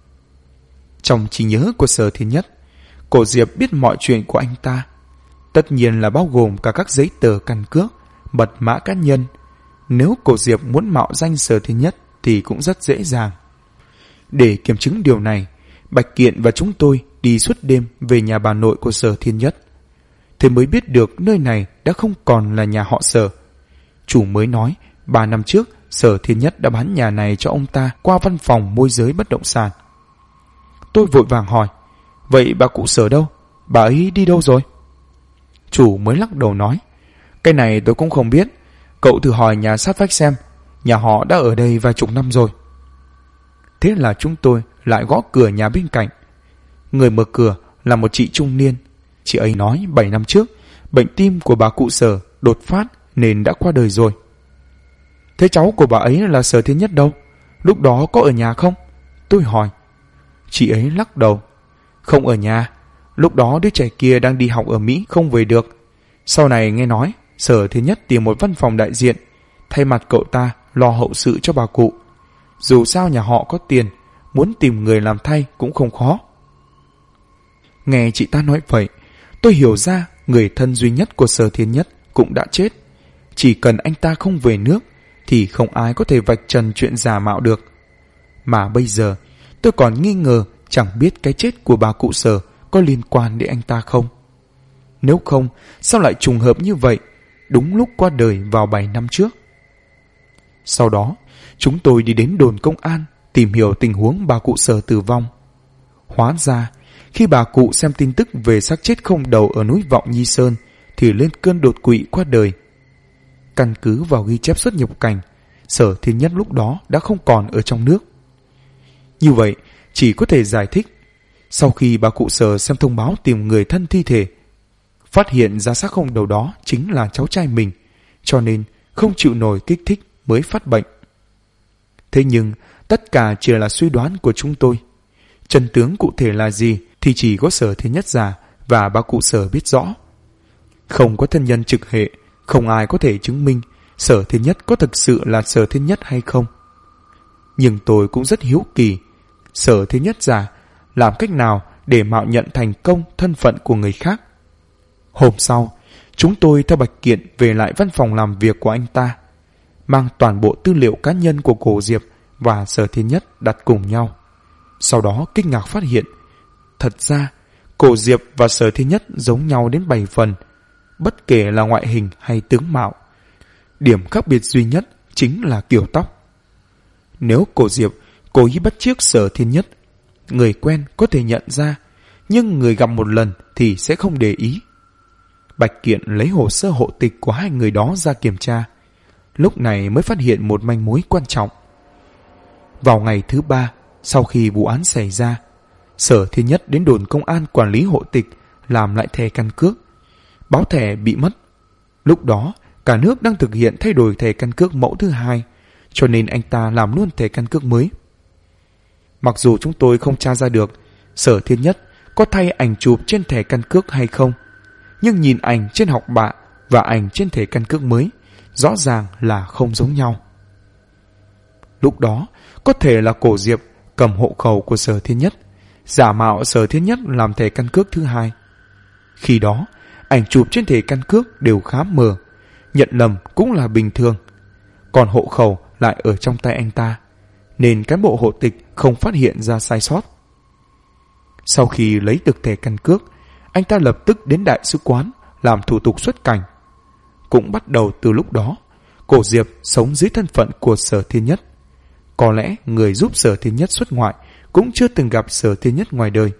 Trong trí nhớ của Sở Thiên Nhất, Cổ Diệp biết mọi chuyện của anh ta, tất nhiên là bao gồm cả các giấy tờ căn cước, mật mã cá nhân. Nếu Cổ Diệp muốn mạo danh Sở Thiên Nhất thì cũng rất dễ dàng. Để kiểm chứng điều này, Bạch Kiện và chúng tôi đi suốt đêm về nhà bà nội của Sở Thiên Nhất. Thế mới biết được nơi này đã không còn là nhà họ Sở. Chủ mới nói 3 năm trước Sở Thiên Nhất đã bán nhà này cho ông ta qua văn phòng môi giới bất động sản. Tôi vội vàng hỏi, vậy bà cụ Sở đâu? Bà ấy đi đâu rồi? Chủ mới lắc đầu nói, cái này tôi cũng không biết, cậu thử hỏi nhà sát vách xem, nhà họ đã ở đây vài chục năm rồi. Thế là chúng tôi lại gõ cửa nhà bên cạnh. Người mở cửa là một chị trung niên. Chị ấy nói 7 năm trước bệnh tim của bà cụ Sở đột phát nên đã qua đời rồi. Thế cháu của bà ấy là Sở Thiên Nhất đâu? Lúc đó có ở nhà không? Tôi hỏi. Chị ấy lắc đầu. Không ở nhà, lúc đó đứa trẻ kia đang đi học ở Mỹ không về được. Sau này nghe nói Sở Thiên Nhất tìm một văn phòng đại diện, thay mặt cậu ta lo hậu sự cho bà cụ. Dù sao nhà họ có tiền, muốn tìm người làm thay cũng không khó. Nghe chị ta nói vậy, tôi hiểu ra người thân duy nhất của Sở Thiên Nhất cũng đã chết. Chỉ cần anh ta không về nước thì không ai có thể vạch trần chuyện giả mạo được. Mà bây giờ tôi còn nghi ngờ chẳng biết cái chết của bà cụ Sở có liên quan đến anh ta không. Nếu không, sao lại trùng hợp như vậy, đúng lúc qua đời vào 7 năm trước. Sau đó, chúng tôi đi đến đồn công an tìm hiểu tình huống bà cụ Sở tử vong. Hóa ra, khi bà cụ xem tin tức về xác chết không đầu ở núi Vọng Nhi Sơn thì lên cơn đột quỵ qua đời. Căn cứ vào ghi chép xuất nhập cảnh, Sở Thiên Nhất lúc đó đã không còn ở trong nước. Như vậy, chỉ có thể giải thích, sau khi bà cụ Sở xem thông báo tìm người thân thi thể, phát hiện ra xác không đầu đó chính là cháu trai mình, cho nên không chịu nổi kích thích mới phát bệnh. Thế nhưng, tất cả chỉ là suy đoán của chúng tôi. Chân tướng cụ thể là gì thì chỉ có Sở Thiên Nhất già và bà cụ Sở biết rõ. Không có thân nhân trực hệ, không ai có thể chứng minh Sở Thiên Nhất có thực sự là Sở Thiên Nhất hay không. Nhưng tôi cũng rất hiếu kỳ, Sở Thiên Nhất già làm cách nào để mạo nhận thành công thân phận của người khác. Hôm sau, chúng tôi theo Bạch Kiện về lại văn phòng làm việc của anh ta, mang toàn bộ tư liệu cá nhân của Cổ Diệp và Sở Thiên Nhất đặt cùng nhau. Sau đó kinh ngạc phát hiện, thật ra Cổ Diệp và Sở Thiên Nhất giống nhau đến 7 phần, bất kể là ngoại hình hay tướng mạo. Điểm khác biệt duy nhất chính là kiểu tóc. Nếu Cổ Diệp cố ý bắt chước Sở Thiên Nhất, người quen có thể nhận ra, nhưng người gặp một lần thì sẽ không để ý. Bạch Kiện lấy hồ sơ hộ tịch của hai người đó ra kiểm tra, lúc này mới phát hiện một manh mối quan trọng. Vào ngày thứ 3 sau khi vụ án xảy ra, Sở Thiên Nhất đến đồn công an quản lý hộ tịch làm lại thẻ căn cước. Báo thẻ bị mất. Lúc đó cả nước đang thực hiện thay đổi thẻ căn cước mẫu thứ 2, cho nên anh ta làm luôn thẻ căn cước mới. Mặc dù chúng tôi không tra ra được Sở Thiên Nhất có thay ảnh chụp trên thẻ căn cước hay không, nhưng nhìn ảnh trên học bạ và ảnh trên thẻ căn cước mới rõ ràng là không giống nhau. Lúc đó có thể là Cổ Diệp cầm hộ khẩu của Sở Thiên Nhất, giả mạo Sở Thiên Nhất làm thẻ căn cước thứ 2. Khi đó ảnh chụp trên thẻ căn cước đều khá mờ, nhận lầm cũng là bình thường. Còn hộ khẩu lại ở trong tay anh ta, nên cán bộ hộ tịch không phát hiện ra sai sót. Sau khi lấy được thẻ căn cước, anh ta lập tức đến đại sứ quán làm thủ tục xuất cảnh. Cũng bắt đầu từ lúc đó, Cổ Diệp sống dưới thân phận của Sở Thiên Nhất. Có lẽ người giúp Sở Thiên Nhất xuất ngoại cũng chưa từng gặp Sở Thiên Nhất ngoài đời.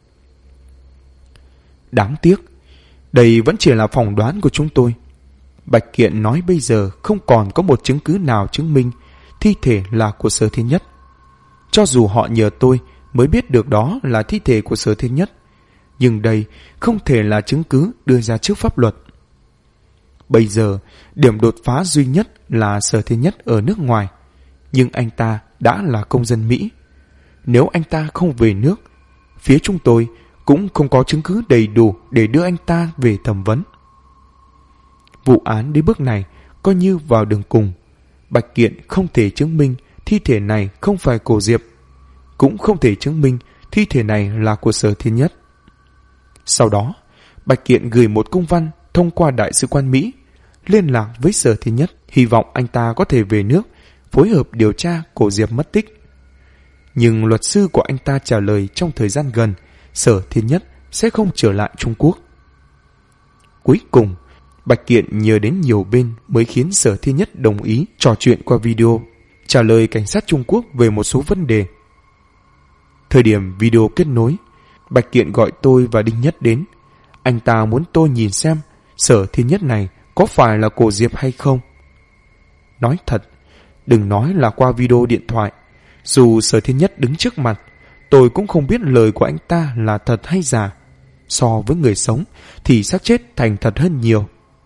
Đáng tiếc, đây vẫn chỉ là phỏng đoán của chúng tôi. Bạch Kiện nói bây giờ không còn có một chứng cứ nào chứng minh thi thể là của Sở Thiên Nhất. Cho dù họ nhờ tôi mới biết được đó là thi thể của Sở Thiên Nhất, nhưng đây không thể là chứng cứ đưa ra trước pháp luật. Bây giờ, điểm đột phá duy nhất là Sở Thiên Nhất ở nước ngoài, nhưng anh ta đã là công dân Mỹ. Nếu anh ta không về nước, phía chúng tôi cũng không có chứng cứ đầy đủ để đưa anh ta về thẩm vấn. Vụ án đến bước này coi như vào đường cùng. Bạch Kiện không thể chứng minh thi thể này không phải Cổ Diệp, cũng không thể chứng minh thi thể này là của Sở Thiên Nhất. Sau đó, Bạch Kiện gửi một công văn thông qua Đại sứ quán Mỹ liên lạc với Sở Thiên Nhất, hy vọng anh ta có thể về nước phối hợp điều tra Cổ Diệp mất tích. Nhưng luật sư của anh ta trả lời trong thời gian gần Sở Thiên Nhất sẽ không trở lại Trung Quốc. Cuối cùng, Bạch Kiện nhờ đến nhiều bên mới khiến Sở Thiên Nhất đồng ý trò chuyện qua video, trả lời cảnh sát Trung Quốc về một số vấn đề. Thời điểm video kết nối, Bạch Kiện gọi tôi và Đinh Nhất đến. Anh ta muốn tôi nhìn xem Sở Thiên Nhất này có phải là Cổ Diệp hay không. Nói thật, đừng nói là qua video điện thoại, dù Sở Thiên Nhất đứng trước mặt, tôi cũng không biết lời của anh ta là thật hay giả. So với người sống thì xác chết thành thật hơn nhiều.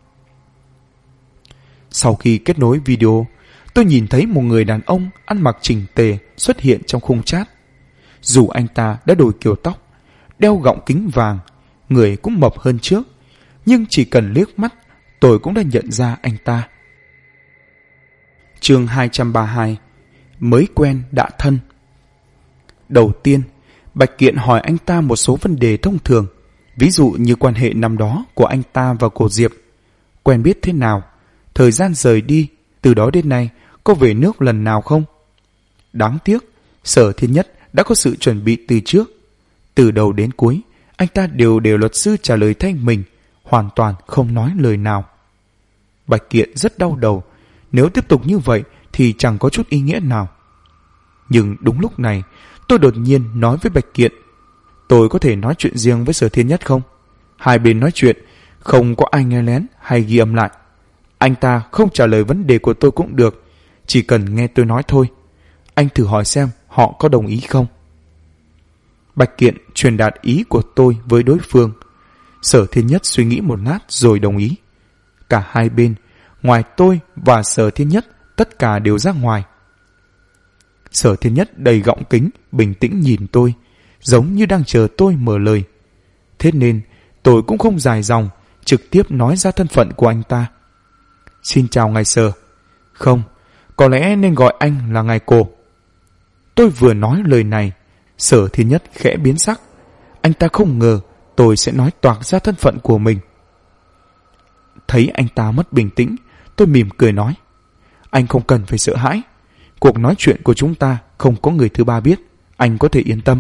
Sau khi kết nối video, tôi nhìn thấy một người đàn ông ăn mặc chỉnh tề xuất hiện trong khung chat. Dù anh ta đã đổi kiểu tóc, đeo gọng kính vàng, người cũng mập hơn trước, nhưng chỉ cần liếc mắt tôi cũng đã nhận ra anh ta. Chương 232: Mới quen đã thân. Đầu tiên, Bạch Kiện hỏi anh ta một số vấn đề thông thường, ví dụ như quan hệ năm đó của anh ta và Cổ Diệp, quen biết thế nào, thời gian rời đi, từ đó đến nay có về nước lần nào không. Đáng tiếc, Sở Thiên Nhất đã có sự chuẩn bị từ trước. Từ đầu đến cuối, anh ta đều để luật sư trả lời thay mình, hoàn toàn không nói lời nào. Bạch Kiện rất đau đầu, nếu tiếp tục như vậy thì chẳng có chút ý nghĩa nào. Nhưng đúng lúc này, tôi đột nhiên nói với Bạch Kiện: tôi có thể nói chuyện riêng với Sở Thiên Nhất không? Hai bên nói chuyện, không có ai nghe lén hay ghi âm lại. Anh ta không trả lời vấn đề của tôi cũng được, chỉ cần nghe tôi nói thôi. Anh thử hỏi xem họ có đồng ý không? Bạch Kiện truyền đạt ý của tôi với đối phương. Sở Thiên Nhất suy nghĩ một lát rồi đồng ý. Cả hai bên, ngoài tôi và Sở Thiên Nhất, tất cả đều ra ngoài. Sở Thiên Nhất đầy gọng kính, bình tĩnh nhìn tôi, giống như đang chờ tôi mở lời. Thế nên tôi cũng không dài dòng, trực tiếp nói ra thân phận của anh ta. Xin chào ngài Sở. Không, có lẽ nên gọi anh là ngài Cổ. Tôi vừa nói lời này, Sở Thiên Nhất khẽ biến sắc. Anh ta không ngờ tôi sẽ nói toạc ra thân phận của mình. Thấy anh ta mất bình tĩnh, tôi mỉm cười nói: anh không cần phải sợ hãi. Cuộc nói chuyện của chúng ta không có người thứ ba biết, anh có thể yên tâm.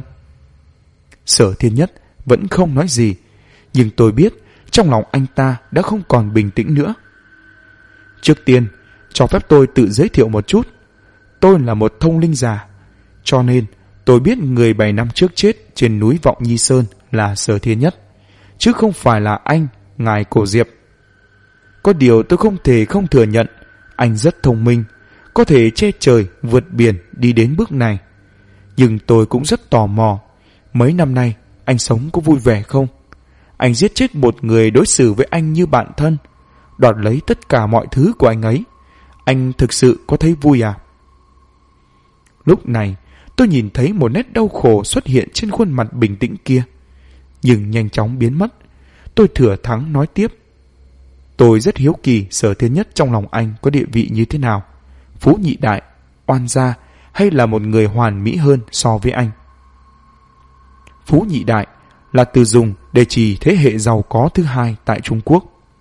Sở Thiên Nhất vẫn không nói gì, nhưng tôi biết trong lòng anh ta đã không còn bình tĩnh nữa. Trước tiên, cho phép tôi tự giới thiệu một chút. Tôi là một thông linh giả, cho nên tôi biết người 7 năm trước chết trên núi Vọng Nhi Sơn là Sở Thiên Nhất, chứ không phải là anh, ngài Cổ Diệp. Có điều tôi không thể không thừa nhận, anh rất thông minh, có thể che trời vượt biển đi đến bước này. Nhưng tôi cũng rất tò mò, mấy năm nay anh sống có vui vẻ không? Anh giết chết một người đối xử với anh như bạn thân, đoạt lấy tất cả mọi thứ của anh ấy. Anh thực sự có thấy vui à? Lúc này, tôi nhìn thấy một nét đau khổ xuất hiện trên khuôn mặt bình tĩnh kia, nhưng nhanh chóng biến mất. Tôi thừa thắng nói tiếp. Tôi rất hiếu kỳ Sở Thiên Nhất trong lòng anh có địa vị như thế nào, phú nhị đại, oan gia hay là một người hoàn mỹ hơn so với anh. Phú nhị đại là từ dùng để chỉ thế hệ giàu có thứ hai tại Trung Quốc.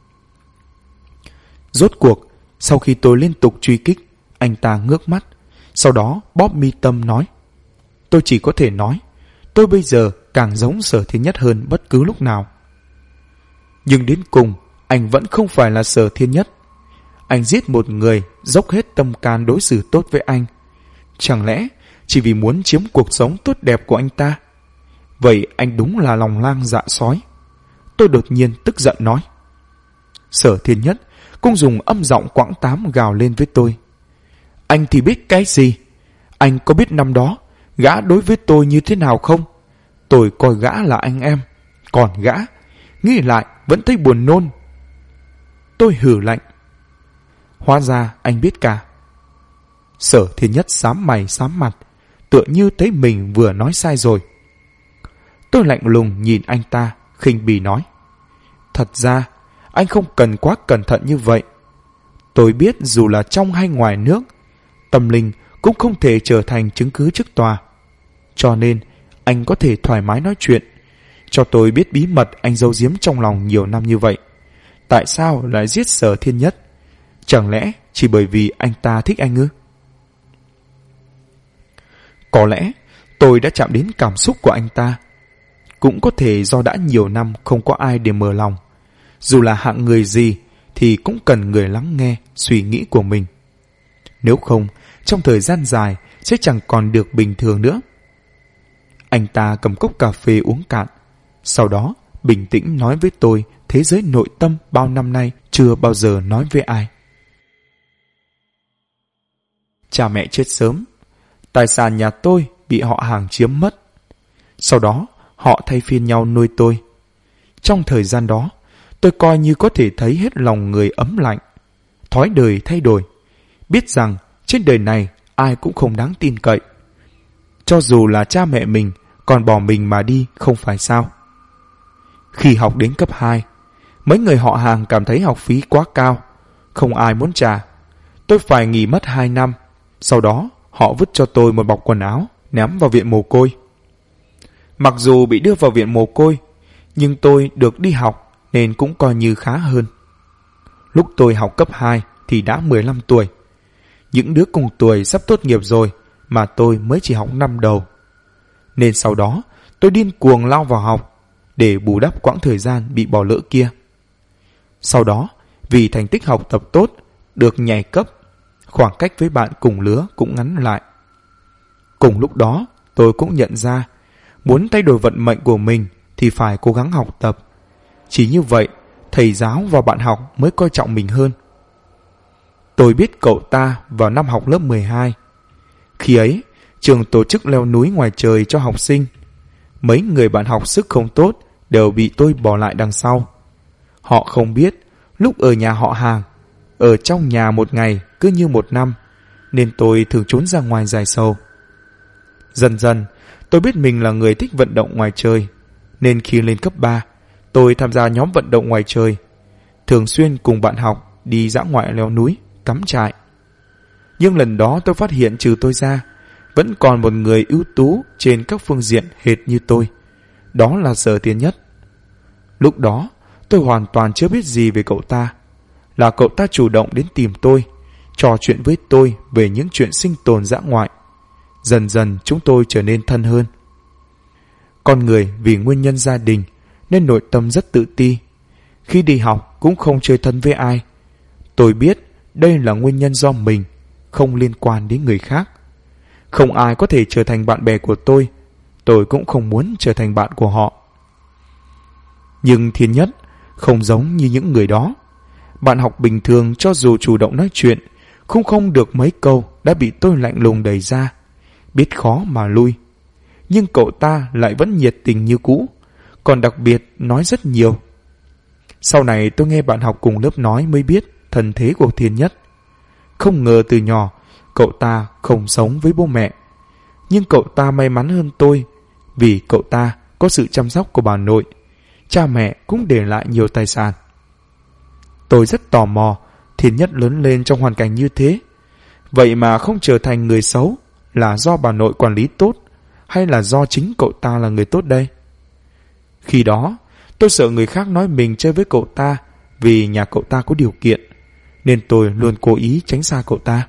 Rốt cuộc, sau khi tôi liên tục truy kích, anh ta ngước mắt, sau đó bóp mi tâm nói. Tôi chỉ có thể nói, tôi bây giờ càng giống Sở Thiên Nhất hơn bất cứ lúc nào. Nhưng đến cùng, anh vẫn không phải là Sở Thiên Nhất. Anh giết một người, dốc hết tâm can đối xử tốt với anh. Chẳng lẽ chỉ vì muốn chiếm cuộc sống tốt đẹp của anh ta? Vậy anh đúng là lòng lang dạ sói. Tôi đột nhiên tức giận nói. Sở Thiên Nhất cũng dùng âm giọng quãng tám gào lên với tôi. Anh thì biết cái gì? Anh có biết năm đó gã đối với tôi như thế nào không? Tôi coi gã là anh em, còn gã nghĩ lại vẫn thấy buồn nôn. Tôi hử lạnh. Hóa ra anh biết cả. Sở Thiên Nhất xám mày xám mặt, tựa như thấy mình vừa nói sai rồi. Tôi lạnh lùng nhìn anh ta, khinh bỉ nói. Thật ra, anh không cần quá cẩn thận như vậy. Tôi biết dù là trong hay ngoài nước, tâm linh cũng không thể trở thành chứng cứ trước tòa. Cho nên, anh có thể thoải mái nói chuyện, cho tôi biết bí mật anh giấu giếm trong lòng nhiều năm như vậy. Tại sao lại giết Sở Thiên Nhất? Chẳng lẽ chỉ bởi vì anh ta thích anh ư? Có lẽ tôi đã chạm đến cảm xúc của anh ta. Cũng có thể do đã nhiều năm không có ai để mở lòng. Dù là hạng người gì thì cũng cần người lắng nghe suy nghĩ của mình. Nếu không, trong thời gian dài sẽ chẳng còn được bình thường nữa. Anh ta cầm cốc cà phê uống cạn, sau đó bình tĩnh nói với tôi thế giới nội tâm bao năm nay chưa bao giờ nói với ai. Cha mẹ chết sớm, tài sản nhà tôi bị họ hàng chiếm mất. Sau đó họ thay phiên nhau nuôi tôi. Trong thời gian đó, tôi coi như có thể thấy hết lòng người ấm lạnh. Thói đời thay đổi, biết rằng trên đời này ai cũng không đáng tin cậy. Cho dù là cha mẹ mình còn bỏ mình mà đi không phải sao. Khi học đến cấp 2, mấy người họ hàng cảm thấy học phí quá cao, không ai muốn trả. Tôi phải nghỉ mất 2 năm. Sau đó họ vứt cho tôi một bọc quần áo, ném vào viện mồ côi. Mặc dù bị đưa vào viện mồ côi, nhưng tôi được đi học nên cũng coi như khá hơn. Lúc tôi học cấp 2 thì đã 15 tuổi. Những đứa cùng tuổi sắp tốt nghiệp rồi mà tôi mới chỉ học năm đầu. Nên sau đó tôi điên cuồng lao vào học để bù đắp quãng thời gian bị bỏ lỡ kia. Sau đó, vì thành tích học tập tốt, được nhảy cấp, khoảng cách với bạn cùng lứa cũng ngắn lại. Cùng lúc đó, tôi cũng nhận ra, muốn thay đổi vận mệnh của mình thì phải cố gắng học tập. Chỉ như vậy, thầy giáo và bạn học mới coi trọng mình hơn. Tôi biết cậu ta vào năm học lớp 12. Khi ấy, trường tổ chức leo núi ngoài trời cho học sinh. Mấy người bạn học sức không tốt đều bị tôi bỏ lại đằng sau. Họ không biết, lúc ở nhà họ hàng, ở trong nhà một ngày cứ như một năm, nên tôi thường trốn ra ngoài giải sầu. Dần dần, tôi biết mình là người thích vận động ngoài trời, nên khi lên cấp 3, tôi tham gia nhóm vận động ngoài trời, thường xuyên cùng bạn học đi dã ngoại leo núi, cắm trại. Nhưng lần đó tôi phát hiện trừ tôi ra, vẫn còn một người ưu tú trên các phương diện hệt như tôi. Đó là Sở Thiên Nhất. Lúc đó, tôi hoàn toàn chưa biết gì về cậu ta. Là cậu ta chủ động đến tìm tôi, trò chuyện với tôi về những chuyện sinh tồn dã ngoại. Dần dần chúng tôi trở nên thân hơn. Con người vì nguyên nhân gia đình nên nội tâm rất tự ti. Khi đi học cũng không chơi thân với ai. Tôi biết đây là nguyên nhân do mình, không liên quan đến người khác. Không ai có thể trở thành bạn bè của tôi cũng không muốn trở thành bạn của họ. Nhưng Thiên Nhất không giống như những người đó. Bạn học bình thường cho dù chủ động nói chuyện cũng không được mấy câu đã bị tôi lạnh lùng đẩy ra, biết khó mà lui. Nhưng cậu ta lại vẫn nhiệt tình như cũ, còn đặc biệt nói rất nhiều. Sau này tôi nghe bạn học cùng lớp nói mới biết thân thế của Thiên Nhất. Không ngờ từ nhỏ cậu ta không sống với bố mẹ. Nhưng cậu ta may mắn hơn tôi, vì cậu ta có sự chăm sóc của bà nội. Cha mẹ cũng để lại nhiều tài sản. Tôi rất tò mò Thiên Nhất lớn lên trong hoàn cảnh như thế, vậy mà không trở thành người xấu là do bà nội quản lý tốt, hay là do chính cậu ta là người tốt đây? Khi đó tôi sợ người khác nói mình chơi với cậu ta vì nhà cậu ta có điều kiện, nên tôi luôn cố ý tránh xa cậu ta.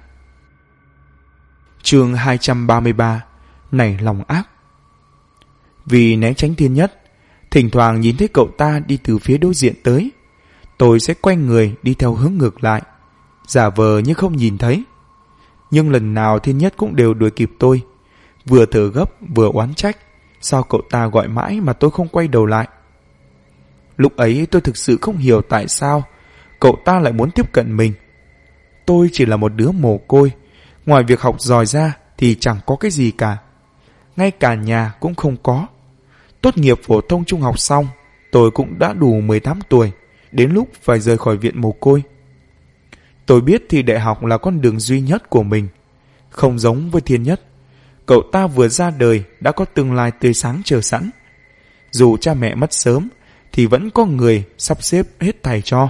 Chương 233. Nảy lòng ác. Vì né tránh Thiên Nhất, thỉnh thoảng nhìn thấy cậu ta đi từ phía đối diện tới, tôi sẽ quay người đi theo hướng ngược lại, giả vờ như không nhìn thấy. Nhưng lần nào Thiên Nhất cũng đều đuổi kịp tôi, vừa thở gấp vừa oán trách sao cậu ta gọi mãi mà tôi không quay đầu lại. Lúc ấy tôi thực sự không hiểu tại sao cậu ta lại muốn tiếp cận mình. Tôi chỉ là một đứa mồ côi, ngoài việc học giỏi ra thì chẳng có cái gì cả, ngay cả nhà cũng không có. Tốt nghiệp phổ thông trung học xong, tôi cũng đã đủ 18 tuổi, đến lúc phải rời khỏi viện mồ côi. Tôi biết thi đại học là con đường duy nhất của mình. Không giống với Thiên Nhất, cậu ta vừa ra đời đã có tương lai tươi sáng chờ sẵn. Dù cha mẹ mất sớm thì vẫn có người sắp xếp hết thảy cho.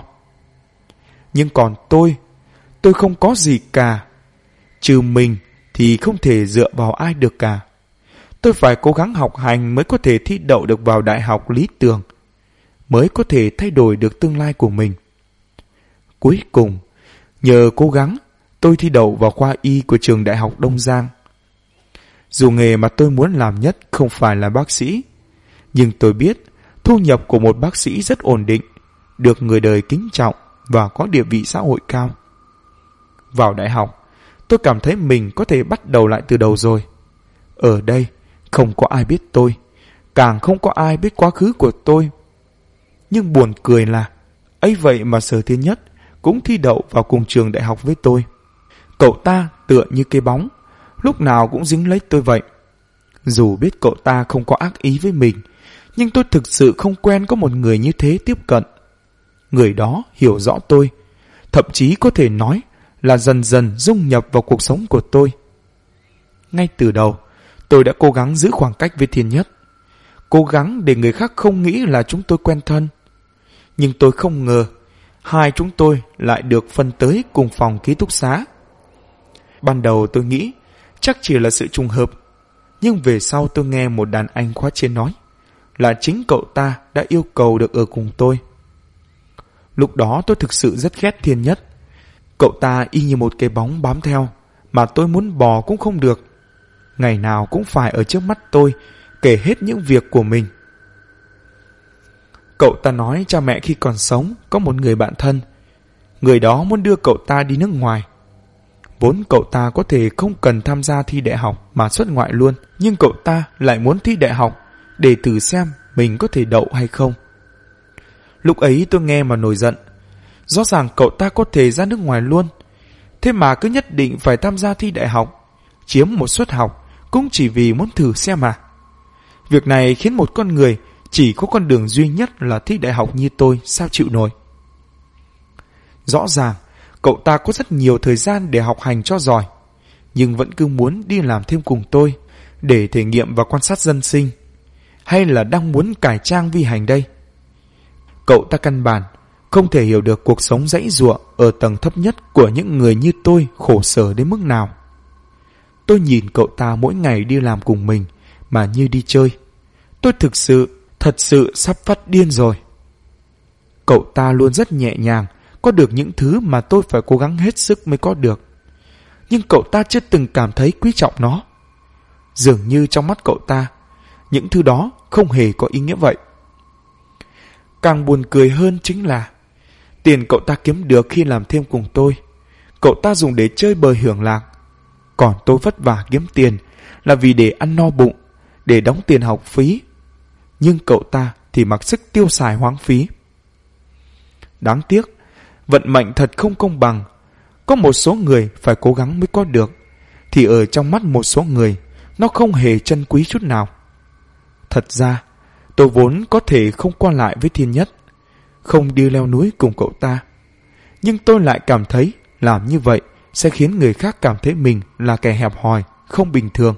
Nhưng còn tôi không có gì cả. Trừ mình thì không thể dựa vào ai được cả. Tôi phải cố gắng học hành mới có thể thi đậu được vào đại học lý tưởng, mới có thể thay đổi được tương lai của mình. Cuối cùng, nhờ cố gắng, tôi thi đậu vào khoa y của trường Đại học Đông Giang. Dù nghề mà tôi muốn làm nhất không phải là bác sĩ, nhưng tôi biết thu nhập của một bác sĩ rất ổn định, được người đời kính trọng và có địa vị xã hội cao. Vào đại học, tôi cảm thấy mình có thể bắt đầu lại từ đầu rồi. Ở đây, không có ai biết tôi, càng không có ai biết quá khứ của tôi. Nhưng buồn cười là, ấy vậy mà Sở Thiên Nhất cũng thi đậu vào cùng trường đại học với tôi. Cậu ta tựa như cái bóng, lúc nào cũng dính lấy tôi vậy. Dù biết cậu ta không có ác ý với mình, nhưng tôi thực sự không quen có một người như thế tiếp cận. Người đó hiểu rõ tôi, thậm chí có thể nói là dần dần dung nhập vào cuộc sống của tôi. Ngay từ đầu, tôi đã cố gắng giữ khoảng cách với Thiên Nhất, cố gắng để người khác không nghĩ là chúng tôi quen thân. Nhưng tôi không ngờ hai chúng tôi lại được phân tới cùng phòng ký túc xá. Ban đầu tôi nghĩ chắc chỉ là sự trùng hợp, nhưng về sau tôi nghe một đàn anh khóa trên nói là chính cậu ta đã yêu cầu được ở cùng tôi. Lúc đó tôi thực sự rất ghét Thiên Nhất. Cậu ta y như một cái bóng bám theo, mà tôi muốn bỏ cũng không được. Ngày nào cũng phải ở trước mắt tôi kể hết những việc của mình. Cậu ta nói cha mẹ khi còn sống có một người bạn thân, người đó muốn đưa cậu ta đi nước ngoài. Vốn cậu ta có thể không cần tham gia thi đại học mà xuất ngoại luôn, nhưng cậu ta lại muốn thi đại học để thử xem mình có thể đậu hay không. Lúc ấy tôi nghe mà nổi giận. Rõ ràng cậu ta có thể ra nước ngoài luôn, thế mà cứ nhất định phải tham gia thi đại học, chiếm một suất học cũng chỉ vì muốn thử xem mà. Việc này khiến một con người chỉ có con đường duy nhất là thi đại học như tôi sao chịu nổi. Rõ ràng cậu ta có rất nhiều thời gian để học hành cho giỏi, nhưng vẫn cứ muốn đi làm thêm cùng tôi để thể nghiệm và quan sát dân sinh, hay là đang muốn cải trang vi hành đây? Cậu ta căn bản không thể hiểu được cuộc sống giãy giụa ở tầng thấp nhất của những người như tôi khổ sở đến mức nào. Tôi nhìn cậu ta mỗi ngày đi làm cùng mình mà như đi chơi. Tôi thật sự sắp phát điên rồi. Cậu ta luôn rất nhẹ nhàng, có được những thứ mà tôi phải cố gắng hết sức mới có được. Nhưng cậu ta chưa từng cảm thấy quý trọng nó. Dường như trong mắt cậu ta, những thứ đó không hề có ý nghĩa vậy. Càng buồn cười hơn chính là tiền cậu ta kiếm được khi làm thêm cùng tôi, cậu ta dùng để chơi bời hưởng lạc. Còn tôi vất vả kiếm tiền là vì để ăn no bụng, để đóng tiền học phí. Nhưng cậu ta thì mặc sức tiêu xài hoang phí. Đáng tiếc, vận mệnh thật không công bằng. có một số người phải cố gắng mới có được, thì ở trong mắt một số người, nó không hề trân quý chút nào. Thật ra, tôi vốn có thể không qua lại với Thiên Nhất, không đi leo núi cùng cậu ta. Nhưng tôi lại cảm thấy làm như vậy sẽ khiến người khác cảm thấy mình là kẻ hẹp hòi, không bình thường.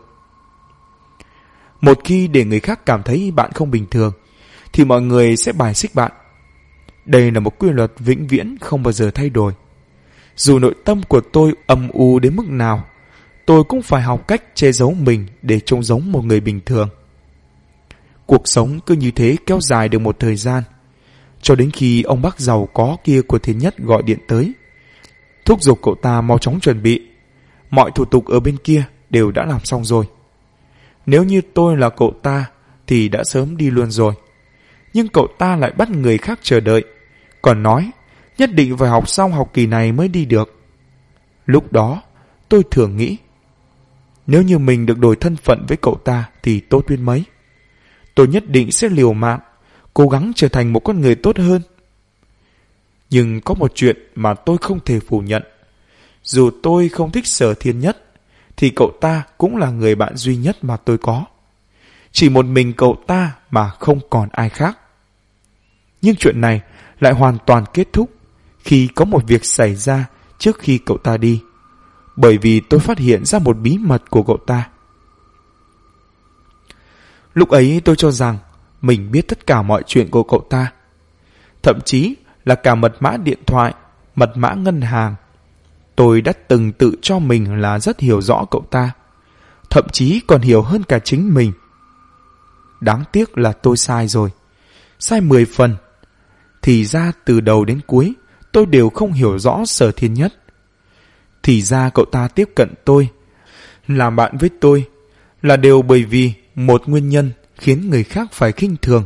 Một khi để người khác cảm thấy bạn không bình thường, thì mọi người sẽ bài xích bạn. Đây là một quy luật vĩnh viễn không bao giờ thay đổi. Dù nội tâm của tôi âm u đến mức nào, tôi cũng phải học cách che giấu mình để trông giống một người bình thường. Cuộc sống cứ như thế kéo dài được một thời gian, cho đến khi ông bác giàu có kia của Thiên Nhất gọi điện tới, thúc giục cậu ta mau chóng chuẩn bị. Mọi thủ tục ở bên kia đều đã làm xong rồi. Nếu như tôi là cậu ta thì đã sớm đi luôn rồi. Nhưng cậu ta lại bắt người khác chờ đợi, còn nói nhất định phải học xong học kỳ này mới đi được. Lúc đó tôi thường nghĩ, nếu như mình được đổi thân phận với cậu ta thì tốt biết mấy. Tôi nhất định sẽ liều mạng, cố gắng trở thành một con người tốt hơn. Nhưng có một chuyện mà tôi không thể phủ nhận. Dù tôi không thích Sở Thiên Nhất, thì cậu ta cũng là người bạn duy nhất mà tôi có. Chỉ một mình cậu ta mà không còn ai khác. Nhưng chuyện này lại hoàn toàn kết thúc khi có một việc xảy ra trước khi cậu ta đi. Bởi vì tôi phát hiện ra một bí mật của cậu ta. Lúc ấy tôi cho rằng mình biết tất cả mọi chuyện của cậu ta. Thậm chí là cả mật mã điện thoại, mật mã ngân hàng. Tôi đã từng tự cho mình là rất hiểu rõ cậu ta. Thậm chí còn hiểu hơn cả chính mình. Đáng tiếc là tôi sai rồi. Sai 10 phần. Thì ra từ đầu đến cuối tôi đều không hiểu rõ Sở Thiên Nhất. Thì ra cậu ta tiếp cận tôi, làm bạn với tôi, là đều bởi vì một nguyên nhân khiến người khác phải khinh thường.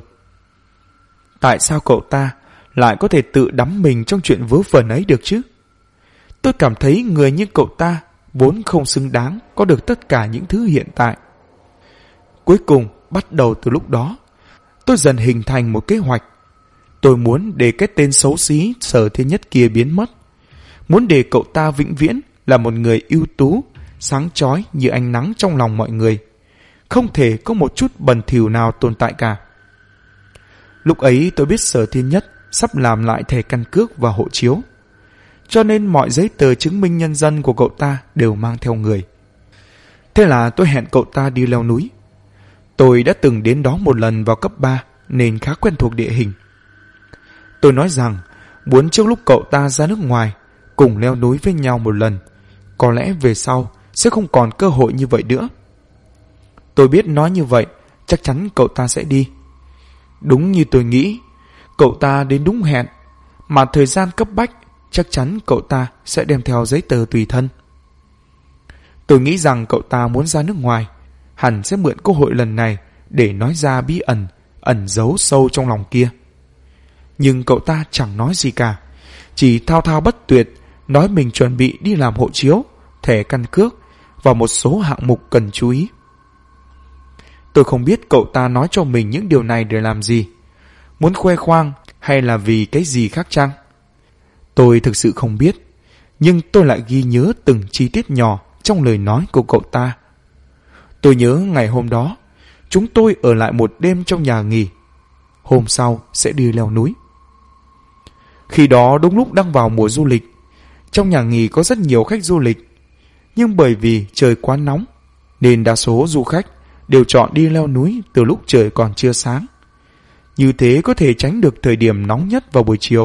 Tại sao cậu ta lại có thể tự đắm mình trong chuyện vớ vẩn ấy được chứ? Tôi cảm thấy người như cậu ta vốn không xứng đáng có được tất cả những thứ hiện tại. Cuối cùng, bắt đầu từ lúc đó, tôi dần hình thành một kế hoạch. Tôi muốn để cái tên xấu xí Sở Thiên Nhất kia biến mất. Muốn để cậu ta vĩnh viễn là một người ưu tú, sáng chói như ánh nắng trong lòng mọi người. Không thể có một chút bẩn thỉu nào tồn tại cả. Lúc ấy tôi biết Sở Thiên Nhất sắp làm lại thẻ căn cước và hộ chiếu. Cho nên mọi giấy tờ chứng minh nhân dân của cậu ta đều mang theo người. Thế là tôi hẹn cậu ta đi leo núi. Tôi đã từng đến đó một lần vào cấp 3 nên khá quen thuộc địa hình. Tôi nói rằng muốn trước lúc cậu ta ra nước ngoài cùng leo núi với nhau một lần. Có lẽ về sau sẽ không còn cơ hội như vậy nữa. Tôi biết nói như vậy chắc chắn cậu ta sẽ đi. Đúng như tôi nghĩ, cậu ta đến đúng hẹn, mà thời gian cấp bách chắc chắn cậu ta sẽ đem theo giấy tờ tùy thân. Tôi nghĩ rằng cậu ta muốn ra nước ngoài, hẳn sẽ mượn cơ hội lần này để nói ra bí ẩn ẩn giấu sâu trong lòng kia. Nhưng cậu ta chẳng nói gì cả, chỉ thao thao bất tuyệt nói mình chuẩn bị đi làm hộ chiếu, thẻ căn cước và một số hạng mục cần chú ý. Tôi không biết cậu ta nói cho mình những điều này để làm gì, muốn khoe khoang hay là vì cái gì khác chăng? Tôi thực sự không biết, nhưng tôi lại ghi nhớ từng chi tiết nhỏ trong lời nói của cậu ta. Tôi nhớ ngày hôm đó, chúng tôi ở lại một đêm trong nhà nghỉ. Hôm sau sẽ đi leo núi. Khi đó đúng lúc đang vào mùa du lịch, trong nhà nghỉ có rất nhiều khách du lịch. Nhưng bởi vì trời quá nóng, nên đa số du khách đều chọn đi leo núi từ lúc trời còn chưa sáng. Như thế có thể tránh được thời điểm nóng nhất vào buổi chiều.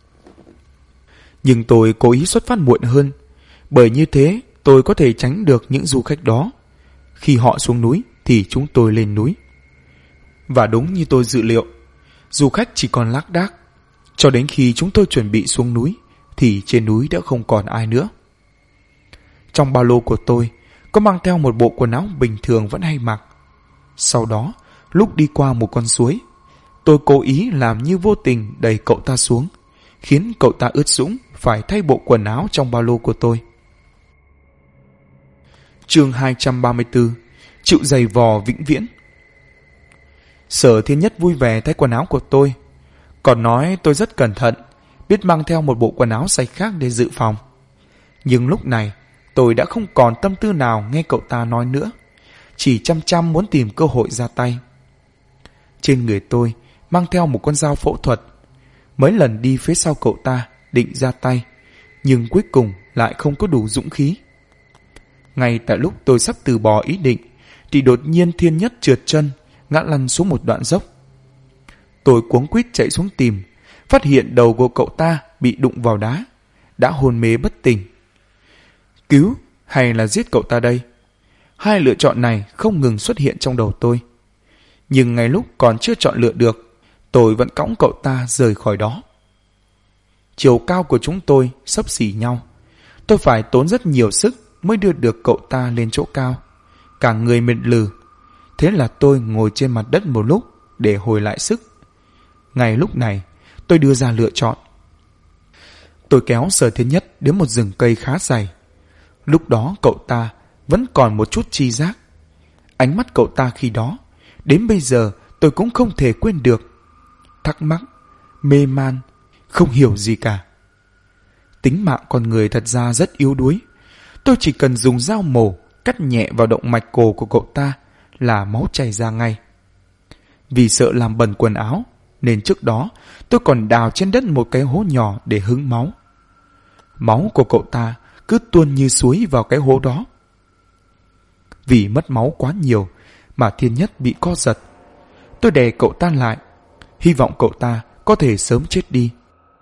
Nhưng tôi cố ý xuất phát muộn hơn, bởi như thế tôi có thể tránh được những du khách đó. Khi họ xuống núi thì chúng tôi lên núi. Và đúng như tôi dự liệu, du khách chỉ còn lác đác. Cho đến khi chúng tôi chuẩn bị xuống núi thì trên núi đã không còn ai nữa. Trong ba lô của tôi có mang theo một bộ quần áo bình thường vẫn hay mặc. Sau đó, lúc đi qua một con suối, tôi cố ý làm như vô tình đẩy cậu ta xuống, khiến cậu ta ướt sũng phải thay bộ quần áo trong ba lô của tôi. Chương 234: Chịu giày vò vĩnh viễn. Sở Thiên Nhất vui vẻ thay quần áo của tôi, còn nói tôi rất cẩn thận, biết mang theo một bộ quần áo sạch khác để dự phòng. Nhưng lúc này tôi đã không còn tâm tư nào nghe cậu ta nói nữa, chỉ chăm chăm muốn tìm cơ hội ra tay. Trên người tôi mang theo một con dao phẫu thuật. Mấy lần đi phía sau cậu ta định ra tay, nhưng cuối cùng lại không có đủ dũng khí. Ngay tại lúc tôi sắp từ bỏ ý định thì đột nhiên Thiên Nhất trượt chân, ngã lăn xuống một đoạn dốc. Tôi cuống quýt chạy xuống tìm, phát hiện đầu của cậu ta bị đụng vào đá, đã hôn mê bất tỉnh. Cứu hay là giết cậu ta đây? Hai lựa chọn này không ngừng xuất hiện trong đầu tôi. Nhưng ngay lúc còn chưa chọn lựa được, tôi vẫn cõng cậu ta rời khỏi đó. Chiều cao của chúng tôi xấp xỉ nhau. Tôi phải tốn rất nhiều sức mới đưa được cậu ta lên chỗ cao. Cả người mệt lử. Thế là tôi ngồi trên mặt đất một lúc để hồi lại sức. Ngay lúc này, tôi đưa ra lựa chọn. Tôi kéo Sở Thiên Nhất đến một rừng cây khá dày. Lúc đó cậu ta vẫn còn một chút tri giác. Ánh mắt cậu ta khi đó, đến bây giờ tôi cũng không thể quên được. Thắc mắc, mê man, không hiểu gì cả. Tính mạng con người thật ra rất yếu đuối. Tôi chỉ cần dùng dao mổ cắt nhẹ vào động mạch cổ của cậu ta là máu chảy ra ngay. Vì sợ làm bẩn quần áo nên trước đó tôi còn đào trên đất một cái hố nhỏ để hứng máu. Máu của cậu ta cứ tuôn như suối vào cái hố đó. Vì mất máu quá nhiều mà Thiên Nhất bị co giật. Tôi đè cậu ta lại, hy vọng cậu ta có thể sớm chết đi.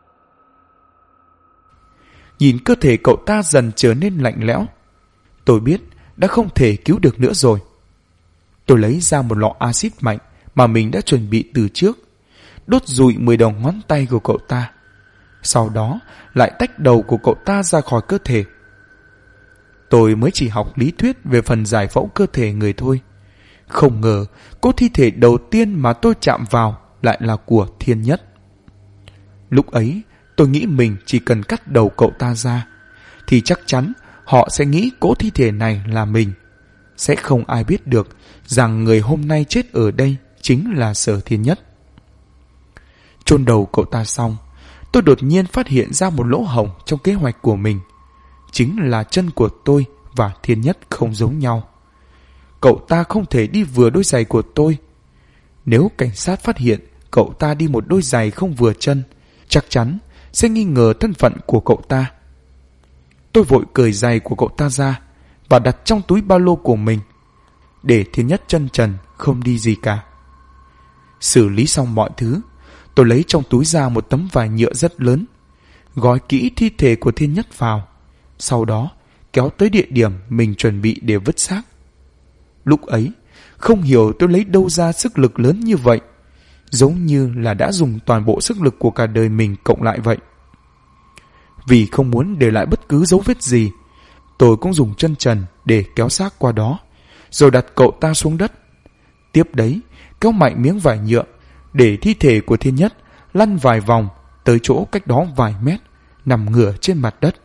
Nhìn cơ thể cậu ta dần trở nên lạnh lẽo, tôi biết đã không thể cứu được nữa rồi. Tôi lấy ra một lọ axit mạnh mà mình đã chuẩn bị từ trước, đốt rụi 10 đầu ngón tay của cậu ta. Sau đó lại tách đầu của cậu ta ra khỏi cơ thể. Tôi mới chỉ học lý thuyết về phần giải phẫu cơ thể người thôi. Không ngờ cỗ thi thể đầu tiên mà tôi chạm vào lại là của Thiên Nhất. Lúc ấy tôi nghĩ mình chỉ cần cắt đầu cậu ta ra thì chắc chắn họ sẽ nghĩ cỗ thi thể này là mình. Sẽ không ai biết được rằng người hôm nay chết ở đây chính là Sở Thiên Nhất. Chôn đầu cậu ta xong, tôi đột nhiên phát hiện ra một lỗ hổng trong kế hoạch của mình. Chính là chân của tôi và Thiên Nhất không giống nhau. Cậu ta không thể đi vừa đôi giày của tôi. Nếu cảnh sát phát hiện cậu ta đi một đôi giày không vừa chân, chắc chắn sẽ nghi ngờ thân phận của cậu ta. Tôi vội cởi giày của cậu ta ra và đặt trong túi ba lô của mình, để Thiên Nhất chân trần không đi gì cả. Xử lý xong mọi thứ, tôi lấy trong túi ra một tấm vải nhựa rất lớn, gói kỹ thi thể của Thiên Nhất vào, sau đó kéo tới địa điểm mình chuẩn bị để vứt xác. Lúc ấy, không hiểu tôi lấy đâu ra sức lực lớn như vậy, giống như là đã dùng toàn bộ sức lực của cả đời mình cộng lại vậy. Vì không muốn để lại bất cứ dấu vết gì, tôi cũng dùng chân trần để kéo xác qua đó, rồi đặt cậu ta xuống đất. Tiếp đấy, kéo mạnh miếng vải nhựa để thi thể của Thiên Nhất lăn vài vòng tới chỗ cách đó vài mét, nằm ngửa trên mặt đất.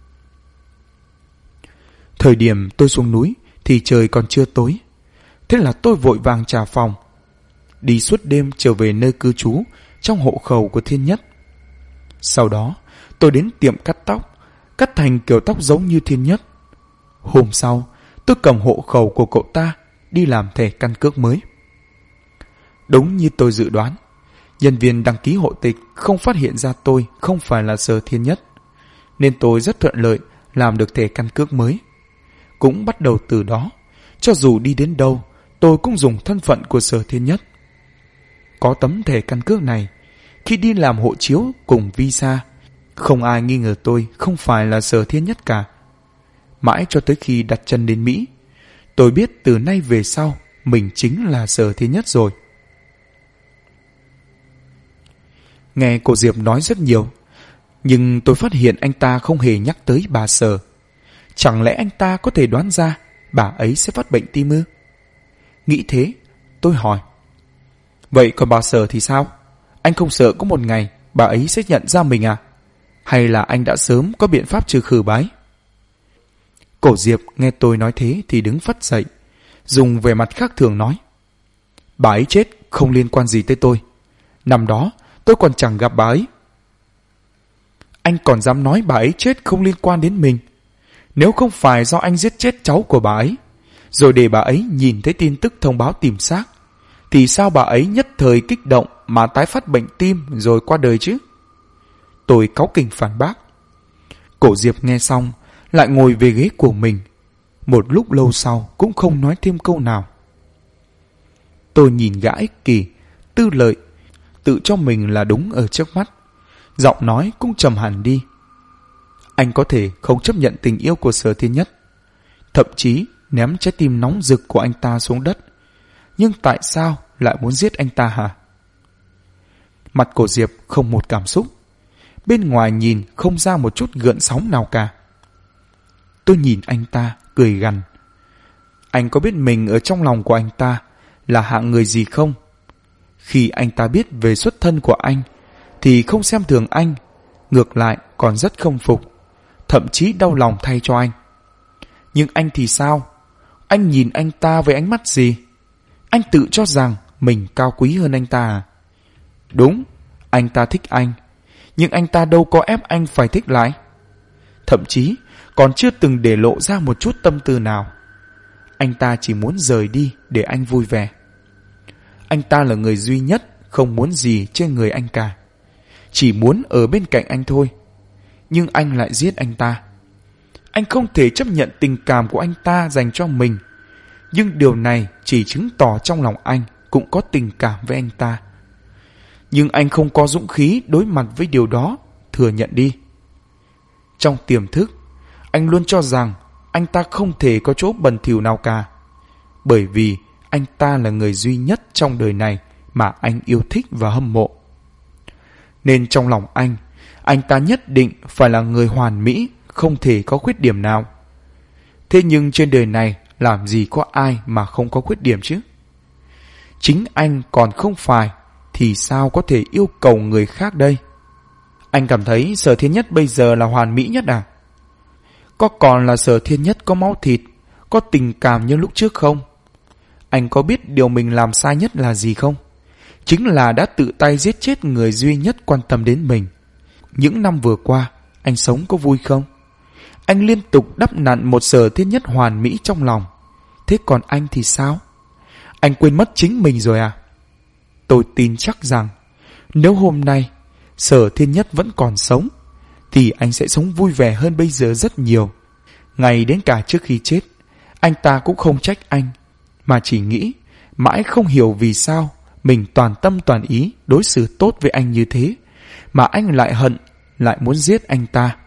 Thời điểm tôi xuống núi thì trời còn chưa tối. Thế là tôi vội vàng trả phòng, đi suốt đêm trở về nơi cư trú trong hộ khẩu của Thiên Nhất. Sau đó tôi đến tiệm cắt tóc, cắt thành kiểu tóc giống như Thiên Nhất. Hôm sau tôi cầm hộ khẩu của cậu ta đi làm thẻ căn cước mới. Đúng như tôi dự đoán, nhân viên đăng ký hộ tịch không phát hiện ra tôi không phải là Sở Thiên Nhất, nên tôi rất thuận lợi làm được thẻ căn cước mới. Cũng bắt đầu từ đó, cho dù đi đến đâu, tôi cũng dùng thân phận của Sở Thiên Nhất. Có tấm thẻ căn cước này, khi đi làm hộ chiếu cùng visa, không ai nghi ngờ tôi không phải là Sở Thiên Nhất cả. Mãi cho tới khi đặt chân đến Mỹ, tôi biết từ nay về sau mình chính là Sở Thiên Nhất rồi. Nghe cô Diệp nói rất nhiều, nhưng tôi phát hiện anh ta không hề nhắc tới bà Sở. Chẳng lẽ anh ta có thể đoán ra bà ấy sẽ phát bệnh tim ư? Nghĩ thế, tôi hỏi. Vậy còn bà Sở thì sao? Anh không sợ có một ngày bà ấy sẽ nhận ra mình à? Hay là anh đã sớm có biện pháp trừ khử bà ấy? Cổ Diệp nghe tôi nói thế thì đứng phắt dậy, dùng vẻ mặt khác thường nói. Bà ấy chết không liên quan gì tới tôi. Năm đó tôi còn chẳng gặp bà ấy. Anh còn dám nói bà ấy chết không liên quan đến mình? Nếu không phải do anh giết chết cháu của bà ấy, rồi để bà ấy nhìn thấy tin tức thông báo tìm xác, thì sao bà ấy nhất thời kích động mà tái phát bệnh tim rồi qua đời chứ? Tôi cáu kỉnh phản bác. Cổ Diệp nghe xong, lại ngồi về ghế của mình. Một lúc lâu sau cũng không nói thêm câu nào. Tôi nhìn gã ích kỷ, tư lợi, tự cho mình là đúng ở trước mắt. Giọng nói cũng trầm hẳn đi. Anh có thể không chấp nhận tình yêu của Sở Thiên Nhất, thậm chí ném trái tim nóng rực của anh ta xuống đất. Nhưng tại sao lại muốn giết anh ta hả? Mặt Cổ Diệp không một cảm xúc. Bên ngoài nhìn không ra một chút gợn sóng nào cả. Tôi nhìn anh ta, cười gằn. Anh có biết mình ở trong lòng của anh ta là hạng người gì không? Khi anh ta biết về xuất thân của anh, thì không xem thường anh, ngược lại còn rất khâm phục, thậm chí đau lòng thay cho anh. Nhưng anh thì sao? Anh nhìn anh ta với ánh mắt gì? Anh tự cho rằng mình cao quý hơn anh ta à? Đúng, anh ta thích anh, nhưng anh ta đâu có ép anh phải thích lại. Thậm chí còn chưa từng để lộ ra một chút tâm tư nào. Anh ta chỉ muốn rời đi để anh vui vẻ. Anh ta là người duy nhất không muốn gì trên người anh cả, chỉ muốn ở bên cạnh anh thôi. Nhưng anh lại giết anh ta. Anh không thể chấp nhận tình cảm của anh ta dành cho mình. Nhưng điều này chỉ chứng tỏ trong lòng anh cũng có tình cảm với anh ta. Nhưng anh không có dũng khí đối mặt với điều đó, thừa nhận đi. Trong tiềm thức, anh luôn cho rằng anh ta không thể có chỗ bẩn thỉu nào cả. Bởi vì anh ta là người duy nhất trong đời này mà anh yêu thích và hâm mộ. Nên trong lòng anh ta nhất định phải là người hoàn mỹ, không thể có khuyết điểm nào. Thế nhưng trên đời này làm gì có ai mà không có khuyết điểm chứ? Chính anh còn không phải, thì sao có thể yêu cầu người khác đây? Anh cảm thấy Sở Thiên Nhất bây giờ là hoàn mỹ nhất à? Có còn là Sở Thiên Nhất có máu thịt, có tình cảm như lúc trước không? Anh có biết điều mình làm sai nhất là gì không? Chính là đã tự tay giết chết người duy nhất quan tâm đến mình. Những năm vừa qua, anh sống có vui không? Anh liên tục đắp nặn một Sở Thiên Nhất hoàn mỹ trong lòng. Thế còn anh thì sao? Anh quên mất chính mình rồi à? Tôi tin chắc rằng nếu hôm nay Sở Thiên Nhất vẫn còn sống, thì anh sẽ sống vui vẻ hơn bây giờ rất nhiều. Ngay đến cả trước khi chết, anh ta cũng không trách anh, mà chỉ nghĩ mãi không hiểu vì sao mình toàn tâm toàn ý đối xử tốt với anh như thế, mà anh lại hận, lại muốn giết anh ta.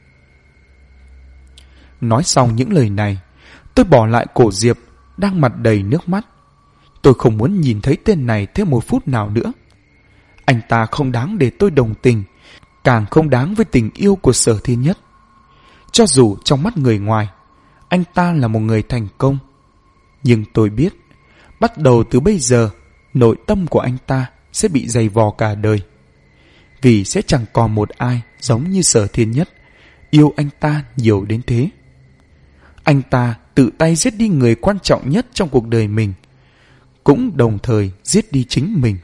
Nói xong những lời này, tôi bỏ lại Cổ Diệp đang mặt đầy nước mắt. Tôi không muốn nhìn thấy tên này thêm một phút nào nữa. Anh ta không đáng để tôi đồng tình, càng không đáng với tình yêu của Sở Thiên Nhất. Cho dù trong mắt người ngoài, anh ta là một người thành công, nhưng tôi biết, bắt đầu từ bây giờ, nội tâm của anh ta sẽ bị dày vò cả đời. Vì sẽ chẳng còn một ai giống như Sở Thiên Nhất yêu anh ta nhiều đến thế. Anh ta tự tay giết đi người quan trọng nhất trong cuộc đời mình, cũng đồng thời giết đi chính mình.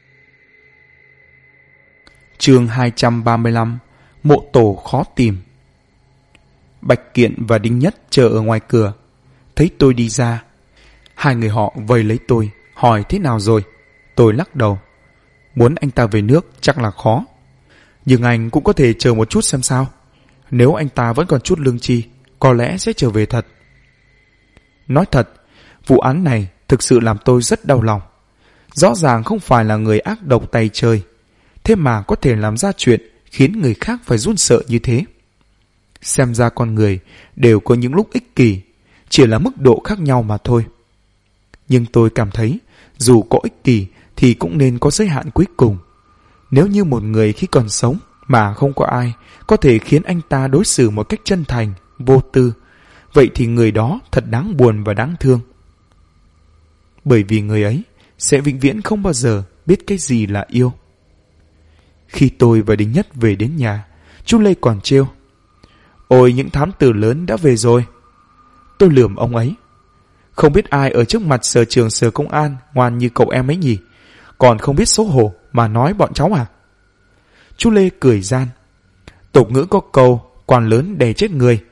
Chương 235: Mộ tổ khó tìm. Bạch Kiện và Đinh Nhất chờ ở ngoài cửa. Thấy tôi đi ra, hai người họ vây lấy tôi, hỏi thế nào rồi. Tôi lắc đầu. Muốn anh ta về nước chắc là khó, nhưng anh cũng có thể chờ một chút xem sao. Nếu anh ta vẫn còn chút lương tri, có lẽ sẽ trở về thật. Nói thật, vụ án này thực sự làm tôi rất đau lòng. Rõ ràng không phải là người ác độc tày trời, thế mà có thể làm ra chuyện khiến người khác phải run sợ như thế. Xem ra con người đều có những lúc ích kỷ, chỉ là mức độ khác nhau mà thôi. Nhưng tôi cảm thấy dù có ích kỷ thì cũng nên có giới hạn cuối cùng. Nếu như một người khi còn sống mà không có ai có thể khiến anh ta đối xử một cách chân thành, vô tư, vậy thì người đó thật đáng buồn và đáng thương. Bởi vì người ấy sẽ vĩnh viễn không bao giờ biết cái gì là yêu. Khi tôi và Đinh Nhất về đến nhà, chú Lê còn trêu: Ôi, những thám tử lớn đã về rồi. Tôi lườm ông ấy: Không biết ai ở trước mặt sở trường sở công an ngoan như cậu em ấy nhỉ, còn không biết xấu hổ mà nói bọn cháu à? Chú Lê cười gian: Tục ngữ có câu quan lớn đè chết người,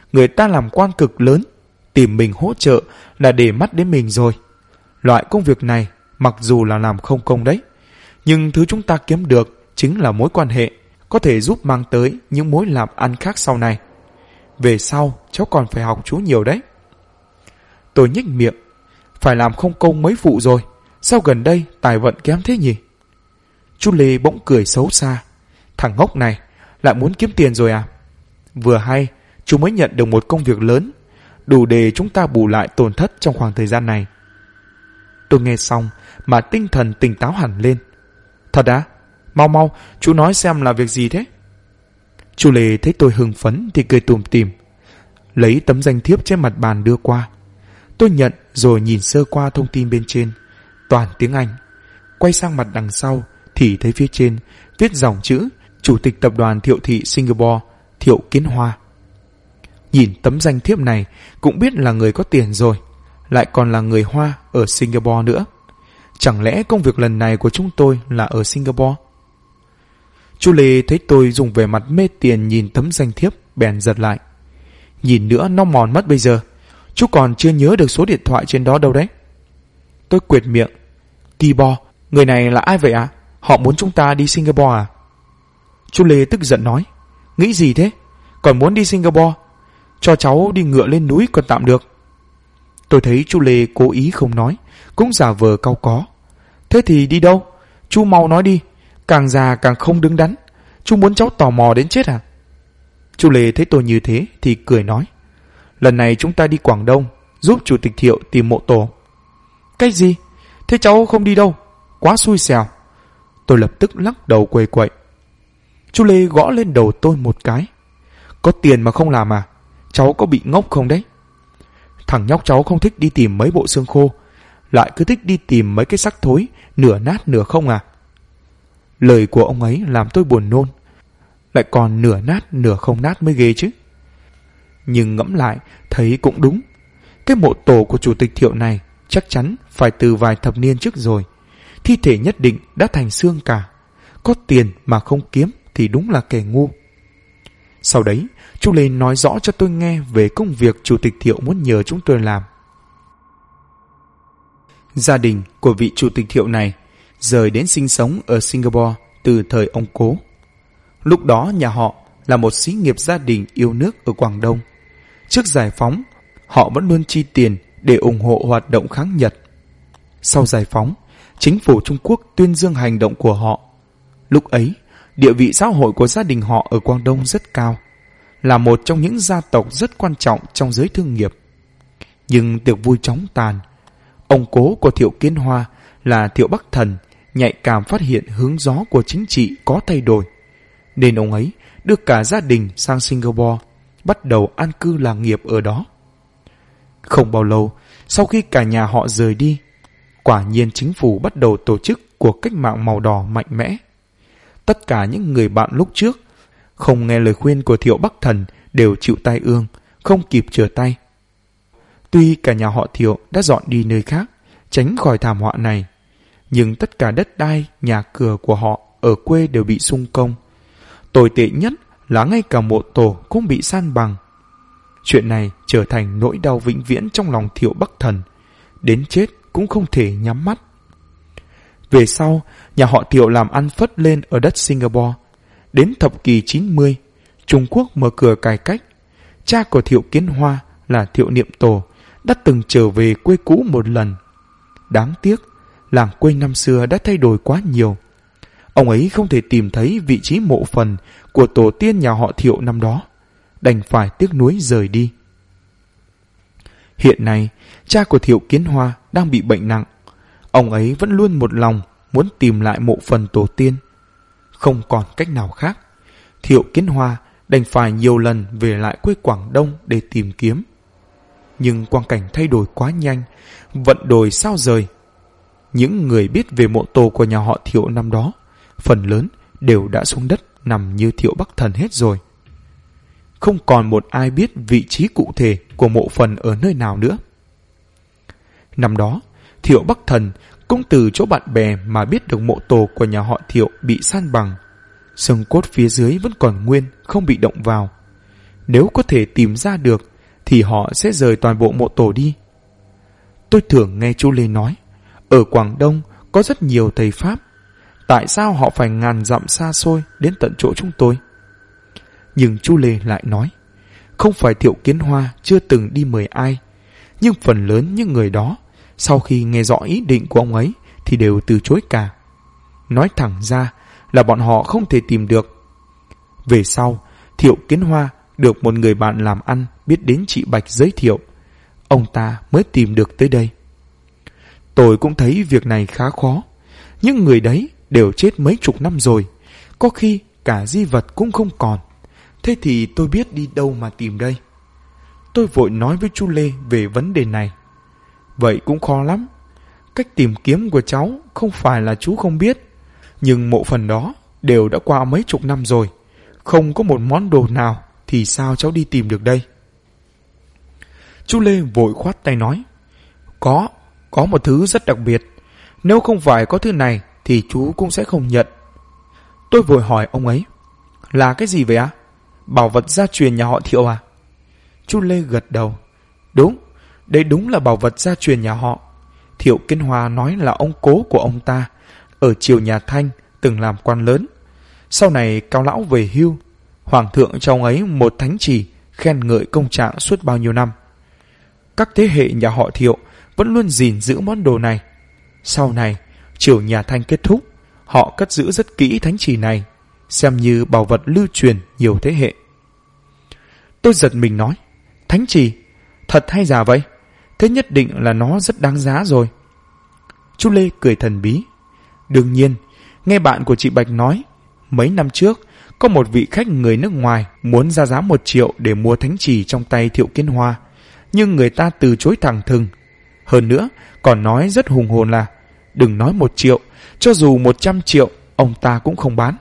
người ta làm quan cực lớn, tìm mình hỗ trợ là để mắt đến mình rồi. Loại công việc này mặc dù là làm không công đấy, nhưng thứ chúng ta kiếm được chính là mối quan hệ, có thể giúp mang tới những mối làm ăn khác sau này. Về sau cháu còn phải học chú nhiều đấy. Tôi nhếch miệng. Phải làm không công mấy vụ rồi, sao gần đây tài vận kém thế nhỉ? Chú Lê bỗng cười xấu xa. Thằng ngốc này lại muốn kiếm tiền rồi à? Vừa hay chú mới nhận được một công việc lớn, đủ để chúng ta bù lại tổn thất trong khoảng thời gian này. Tôi nghe xong mà tinh thần tỉnh táo hẳn lên. Thật á? Mau mau, chú nói xem là việc gì thế? Chú Lê thấy tôi hưng phấn thì cười tủm tỉm, lấy tấm danh thiếp trên mặt bàn đưa qua. Tôi nhận rồi nhìn sơ qua thông tin bên trên, toàn tiếng Anh. Quay sang mặt đằng sau thì thấy phía trên viết dòng chữ Chủ tịch tập đoàn Thiệu Thị Singapore, Thiệu Kiến Hoa. Nhìn tấm danh thiếp này cũng biết là người có tiền rồi, lại còn là người Hoa ở Singapore nữa. Chẳng lẽ công việc lần này của chúng tôi là ở Singapore? Chú Lê thấy tôi dùng vẻ mặt mê tiền nhìn tấm danh thiếp bèn giật lại. Nhìn nữa nó mòn mất bây giờ, chú còn chưa nhớ được số điện thoại trên đó đâu đấy. Tôi quệt miệng. Kỳ bò, người này là ai vậy ạ? Họ muốn chúng ta đi Singapore à? Chú Lê tức giận nói. Nghĩ gì thế? Còn muốn đi Singapore? Cho cháu đi ngựa lên núi còn tạm được. Tôi thấy chú Lê cố ý không nói, cũng giả vờ cau có. Thế thì đi đâu? Chú mau nói đi, càng già càng không đứng đắn. Chú muốn cháu tò mò đến chết à? Chú Lê thấy tôi như thế thì cười nói. Lần này chúng ta đi Quảng Đông, giúp Chủ tịch Thiệu tìm mộ tổ. Cái gì? Thế cháu không đi đâu? Quá xui xẻo. Tôi lập tức lắc đầu quầy quậy. Chú Lê gõ lên đầu tôi một cái. Có tiền mà không làm à? Cháu có bị ngốc không đấy? Thằng nhóc cháu không thích đi tìm mấy bộ xương khô, lại cứ thích đi tìm mấy cái xác thối, nửa nát nửa không à? Lời của ông ấy làm tôi buồn nôn. Lại còn nửa nát nửa không nát mới ghê chứ. Nhưng ngẫm lại thấy cũng đúng. Cái mộ tổ của Chủ tịch Thiệu này chắc chắn phải từ vài thập niên trước rồi. Thi thể nhất định đã thành xương cả. Có tiền mà không kiếm thì đúng là kẻ ngu. Sau đấy, chú Lê nói rõ cho tôi nghe về công việc Chủ tịch Thiệu muốn nhờ chúng tôi làm. Gia đình của vị Chủ tịch Thiệu này rời đến sinh sống ở Singapore từ thời ông Cố. Lúc đó nhà họ là một xí nghiệp gia đình yêu nước ở Quảng Đông. Trước giải phóng, họ vẫn luôn chi tiền để ủng hộ hoạt động kháng Nhật. Sau giải phóng, chính phủ Trung Quốc tuyên dương hành động của họ. Lúc ấy, địa vị xã hội của gia đình họ ở Quảng Đông rất cao, là một trong những gia tộc rất quan trọng trong giới thương nghiệp. Nhưng tiệc vui chóng tàn. Ông cố của Thiệu Kiến Hoa là Thiệu Bắc Thần nhạy cảm phát hiện hướng gió của chính trị có thay đổi, nên ông ấy đưa cả gia đình sang Singapore, bắt đầu an cư lạc nghiệp ở đó. Không bao lâu, sau khi cả nhà họ rời đi, quả nhiên chính phủ bắt đầu tổ chức cuộc cách mạng màu đỏ mạnh mẽ. Tất cả những người bạn lúc trước không nghe lời khuyên của Thiệu Bắc Thần đều chịu tai ương, không kịp trở tay. Tuy cả nhà họ Thiệu đã dọn đi nơi khác, tránh khỏi thảm họa này, nhưng tất cả đất đai, nhà cửa của họ ở quê đều bị xung công. Tồi tệ nhất là ngay cả mộ tổ cũng bị san bằng. Chuyện này trở thành nỗi đau vĩnh viễn trong lòng Thiệu Bắc Thần, đến chết cũng không thể nhắm mắt. Về sau, nhà họ Thiệu làm ăn phất lên ở đất Singapore. Đến thập kỷ 90, Trung Quốc mở cửa cải cách. Cha của Thiệu Kiến Hoa là Thiệu Niệm Tổ đã từng trở về quê cũ một lần. Đáng tiếc, làng quê năm xưa đã thay đổi quá nhiều. Ông ấy không thể tìm thấy vị trí mộ phần của tổ tiên nhà họ Thiệu năm đó, đành phải tiếc nuối rời đi. Hiện nay, cha của Thiệu Kiến Hoa đang bị bệnh nặng. Ông ấy vẫn luôn một lòng muốn tìm lại mộ phần tổ tiên. Không còn cách nào khác, Thiệu Kiến Hoa đành phải nhiều lần về lại quê Quảng Đông để tìm kiếm. Nhưng quang cảnh thay đổi quá nhanh, vận đổi sao rời. Những người biết về mộ tổ của nhà họ Thiệu năm đó, phần lớn đều đã xuống đất nằm như Thiệu Bắc Thần hết rồi. Không còn một ai biết vị trí cụ thể của mộ phần ở nơi nào nữa. Năm đó, Thiệu Bắc Thần cũng từ chỗ bạn bè mà biết được mộ tổ của nhà họ Thiệu bị san bằng. Xương cốt phía dưới vẫn còn nguyên, không bị động vào. Nếu có thể tìm ra được thì họ sẽ rời toàn bộ mộ tổ đi. Tôi thường nghe chú Lê nói, ở Quảng Đông có rất nhiều thầy Pháp. Tại sao họ phải ngàn dặm xa xôi đến tận chỗ chúng tôi? Nhưng chú Lê lại nói, không phải Thiệu Kiến Hoa chưa từng đi mời ai, nhưng phần lớn những người đó, sau khi nghe rõ ý định của ông ấy thì đều từ chối cả. Nói thẳng ra là bọn họ không thể tìm được. Về sau, Thiệu Kiến Hoa được một người bạn làm ăn biết đến chị Bạch giới thiệu, ông ta mới tìm được tới đây. Tôi cũng thấy việc này khá khó. Những người đấy đều chết mấy chục năm rồi, có khi cả di vật cũng không còn. Thế thì tôi biết đi đâu mà tìm đây? Tôi vội nói với chú Lê về vấn đề này. Vậy cũng khó lắm. Cách tìm kiếm của cháu không phải là chú không biết, nhưng mộ phần đó đều đã qua mấy chục năm rồi, không có một món đồ nào thì sao cháu đi tìm được đây? Chú Lê vội khoát tay nói, có một thứ rất đặc biệt. Nếu không phải có thứ này thì chú cũng sẽ không nhận. Tôi vội hỏi ông ấy, là cái gì vậy ạ? Bảo vật gia truyền nhà họ Thiệu à? Chú Lê gật đầu, đúng, đây đúng là bảo vật gia truyền nhà họ. Thiệu Kiến Hoa nói là ông cố của ông ta ở triều nhà Thanh từng làm quan lớn. Sau này cao lão về hưu, hoàng thượng cho ông ấy một thánh chỉ khen ngợi công trạng suốt bao nhiêu năm. Các thế hệ nhà họ Thiệu vẫn luôn gìn giữ món đồ này. Sau này triều nhà Thanh kết thúc, họ cất giữ rất kỹ thánh chỉ này, xem như bảo vật lưu truyền nhiều thế hệ. Tôi giật mình nói, thánh chỉ? Thật hay giả vậy? Thế nhất định là nó rất đáng giá rồi. Chú Lê cười thần bí, đương nhiên, nghe bạn của chị Bạch nói, mấy năm trước có một vị khách người nước ngoài muốn ra giá 1 triệu để mua thánh chỉ trong tay Thiệu Kiến Hoa, nhưng người ta từ chối thẳng thừng. Hơn nữa còn nói rất hùng hồn là đừng nói 1 triệu, cho dù 100 triệu ông ta cũng không bán.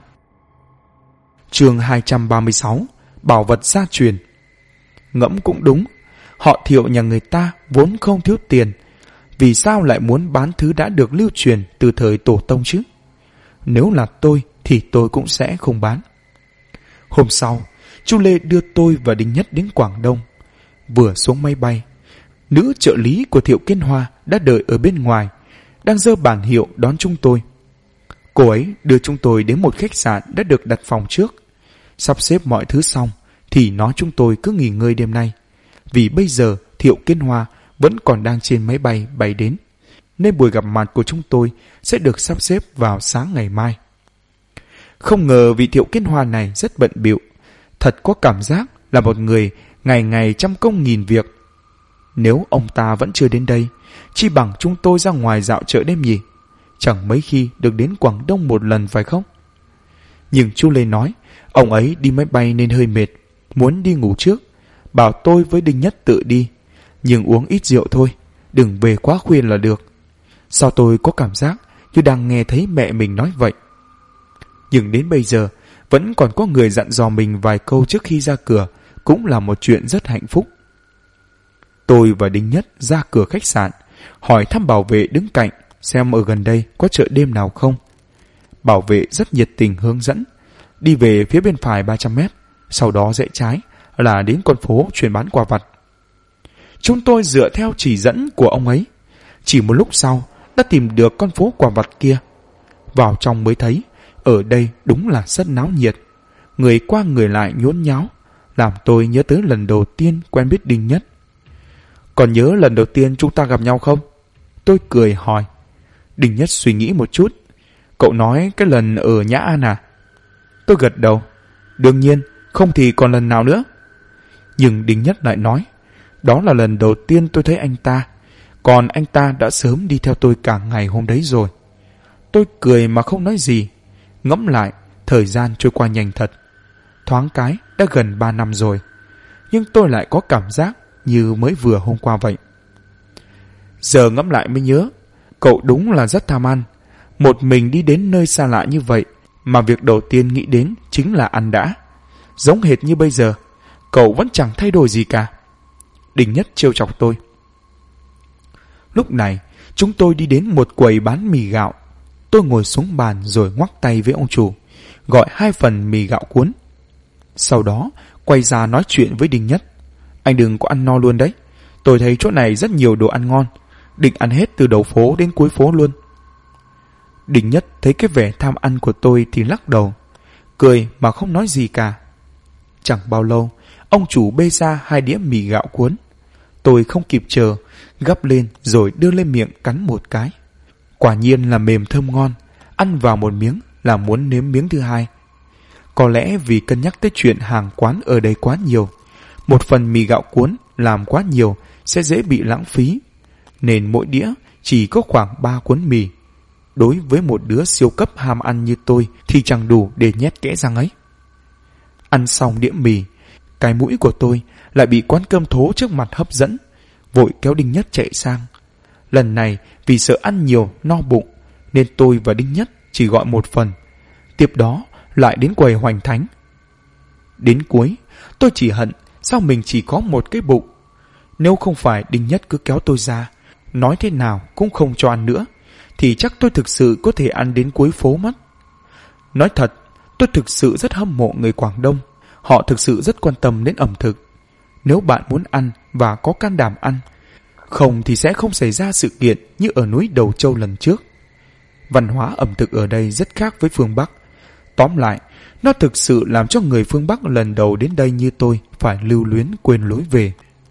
Chương 236, bảo vật gia truyền. Ngẫm cũng đúng, họ Thiệu nhà người ta vốn không thiếu tiền, vì sao lại muốn bán thứ đã được lưu truyền từ thời tổ tông chứ? Nếu là tôi thì tôi cũng sẽ không bán. Hôm sau, chú Lê đưa tôi và Đinh Nhất đến Quảng Đông. Vừa xuống máy bay, nữ trợ lý của Thiệu Kiến Hoa đã đợi ở bên ngoài, đang giơ bảng hiệu đón chúng tôi. Cô ấy đưa chúng tôi đến một khách sạn đã được đặt phòng trước. Sắp xếp mọi thứ xong thì nói chúng tôi cứ nghỉ ngơi đêm nay, vì bây giờ Thiệu Kiến Hoa vẫn còn đang trên máy bay bay đến, nên buổi gặp mặt của chúng tôi sẽ được sắp xếp vào sáng ngày mai. Không ngờ vị Thiệu Kiến Hoa này rất bận bịu, thật có cảm giác là một người ngày ngày trăm công nghìn việc. Nếu ông ta vẫn chưa đến đây, chi bằng chúng tôi ra ngoài dạo chợ đêm nhỉ? Chẳng mấy khi được đến Quảng Đông một lần phải không? Nhưng chú Lê nói ông ấy đi máy bay nên hơi mệt, muốn đi ngủ trước, bảo tôi với Đinh Nhất tự đi, nhưng uống ít rượu thôi, đừng về quá khuya là được. Sao tôi có cảm giác như đang nghe thấy mẹ mình nói vậy? Nhưng đến bây giờ vẫn còn có người dặn dò mình vài câu trước khi ra cửa, cũng là một chuyện rất hạnh phúc. Tôi và Đinh Nhất ra cửa khách sạn, hỏi thăm bảo vệ đứng cạnh xem ở gần đây có chợ đêm nào không. Bảo vệ rất nhiệt tình hướng dẫn, đi về phía bên phải 300 mét, sau đó rẽ trái là đến con phố chuyên bán quà vặt. Chúng tôi dựa theo chỉ dẫn của ông ấy, chỉ một lúc sau đã tìm được con phố quà vặt kia. Vào trong mới thấy ở đây đúng là rất náo nhiệt, người qua người lại nhốn nháo, làm tôi nhớ tới lần đầu tiên quen biết Đinh Nhất. Còn nhớ lần đầu tiên chúng ta gặp nhau không? Tôi cười hỏi. Đinh Nhất suy nghĩ một chút. Cậu nói cái lần ở Nhã An à? Tôi gật đầu. Đương nhiên, không thì còn lần nào nữa. Nhưng Đinh Nhất lại nói, đó là lần đầu tiên tôi thấy anh ta, còn anh ta đã sớm đi theo tôi cả ngày hôm đấy rồi. Tôi cười mà không nói gì. Ngẫm lại, thời gian trôi qua nhanh thật. Thoáng cái đã gần 3 năm rồi, nhưng tôi lại có cảm giác như mới vừa hôm qua vậy. Giờ ngẫm lại mới nhớ, cậu đúng là rất tham ăn. Một mình đi đến nơi xa lạ như vậy mà việc đầu tiên nghĩ đến chính là ăn đã. Giống hệt như bây giờ, cậu vẫn chẳng thay đổi gì cả. Đinh Nhất trêu chọc tôi. Lúc này chúng tôi đi đến một quầy bán mì gạo. Tôi ngồi xuống bàn rồi ngoắc tay với ông chủ, gọi 2 phần mì gạo cuốn. Sau đó quay ra nói chuyện với Đinh Nhất. Anh đừng có ăn no luôn đấy. Tôi thấy chỗ này rất nhiều đồ ăn ngon, định ăn hết từ đầu phố đến cuối phố luôn. Đinh Nhất thấy cái vẻ tham ăn của tôi thì lắc đầu, cười mà không nói gì cả. Chẳng bao lâu, ông chủ bê ra 2 đĩa mì gạo cuốn. Tôi không kịp chờ, gắp lên rồi đưa lên miệng cắn một cái. Quả nhiên là mềm thơm ngon, ăn vào một miếng là muốn nếm miếng thứ hai. Có lẽ vì cân nhắc tới chuyện hàng quán ở đây quá nhiều, một phần mì gạo cuốn làm quá nhiều sẽ dễ bị lãng phí, nên mỗi đĩa chỉ có khoảng 3 cuốn mì. Đối với một đứa siêu cấp ham ăn như tôi thì chẳng đủ để nhét kẽ răng ấy. Ăn xong đĩa mì, cái mũi của tôi lại bị quán cơm thố trước mặt hấp dẫn, vội kéo Đinh Nhất chạy sang. Lần này vì sợ ăn nhiều no bụng nên tôi và Đinh Nhất chỉ gọi một phần. Tiếp đó lại đến quầy Hoành Thánh. Đến cuối tôi chỉ hận sao mình chỉ có một cái bụng. Nếu không phải Đinh Nhất cứ kéo tôi ra, nói thế nào cũng không cho ăn nữa, thì chắc tôi thực sự có thể ăn đến cuối phố mất. Nói thật, tôi thực sự rất hâm mộ người Quảng Đông. Họ thực sự rất quan tâm đến ẩm thực. Nếu bạn muốn ăn và có can đảm ăn, không thì sẽ không xảy ra sự kiện như ở núi Đầu Châu lần trước. Văn hóa ẩm thực ở đây rất khác với phương Bắc. Tóm lại, nó thực sự làm cho người phương Bắc lần đầu đến đây như tôi phải lưu luyến quên lối về.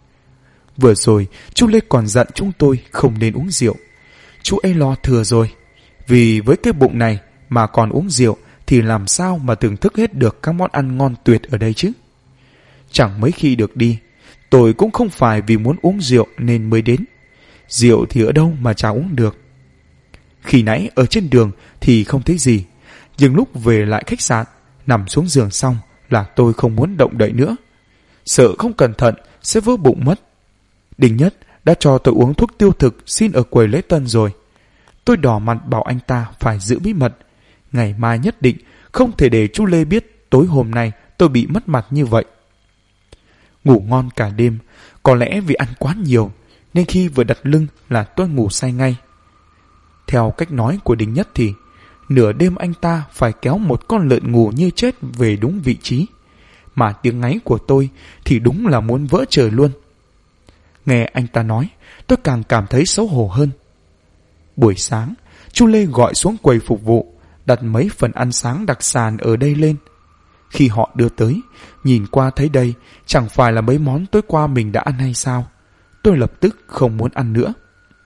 Vừa rồi, chú Lê còn dặn chúng tôi không nên uống rượu. Chú ấy lo thừa rồi. Vì với cái bụng này mà còn uống rượu thì làm sao mà thưởng thức hết được các món ăn ngon tuyệt ở đây chứ. Chẳng mấy khi được đi, tôi cũng không phải vì muốn uống rượu nên mới đến. Rượu thì ở đâu mà chả uống được. Khi nãy ở trên đường thì không thấy gì, nhưng lúc về lại khách sạn, nằm xuống giường xong là tôi không muốn động đậy nữa. Sợ không cẩn thận sẽ vỡ bụng mất. Đinh Nhất đã cho tôi uống thuốc tiêu thực xin ở quầy lễ tân rồi. Tôi đỏ mặt bảo anh ta phải giữ bí mật. Ngày mai nhất định không thể để chú Lê biết tối hôm nay tôi bị mất mặt như vậy. Ngủ ngon cả đêm, có lẽ vì ăn quá nhiều nên khi vừa đặt lưng là tôi ngủ say ngay. Theo cách nói của Đinh Nhất thì nửa đêm anh ta phải kéo một con lợn ngủ như chết về đúng vị trí, mà tiếng ngáy của tôi thì đúng là muốn vỡ trời luôn. Nghe anh ta nói, tôi càng cảm thấy xấu hổ hơn. Buổi sáng, chú Lê gọi xuống quầy phục vụ, đặt mấy phần ăn sáng đặc sản ở đây lên. Khi họ đưa tới, nhìn qua thấy đây chẳng phải là mấy món tối qua mình đã ăn hay sao? Tôi lập tức không muốn ăn nữa.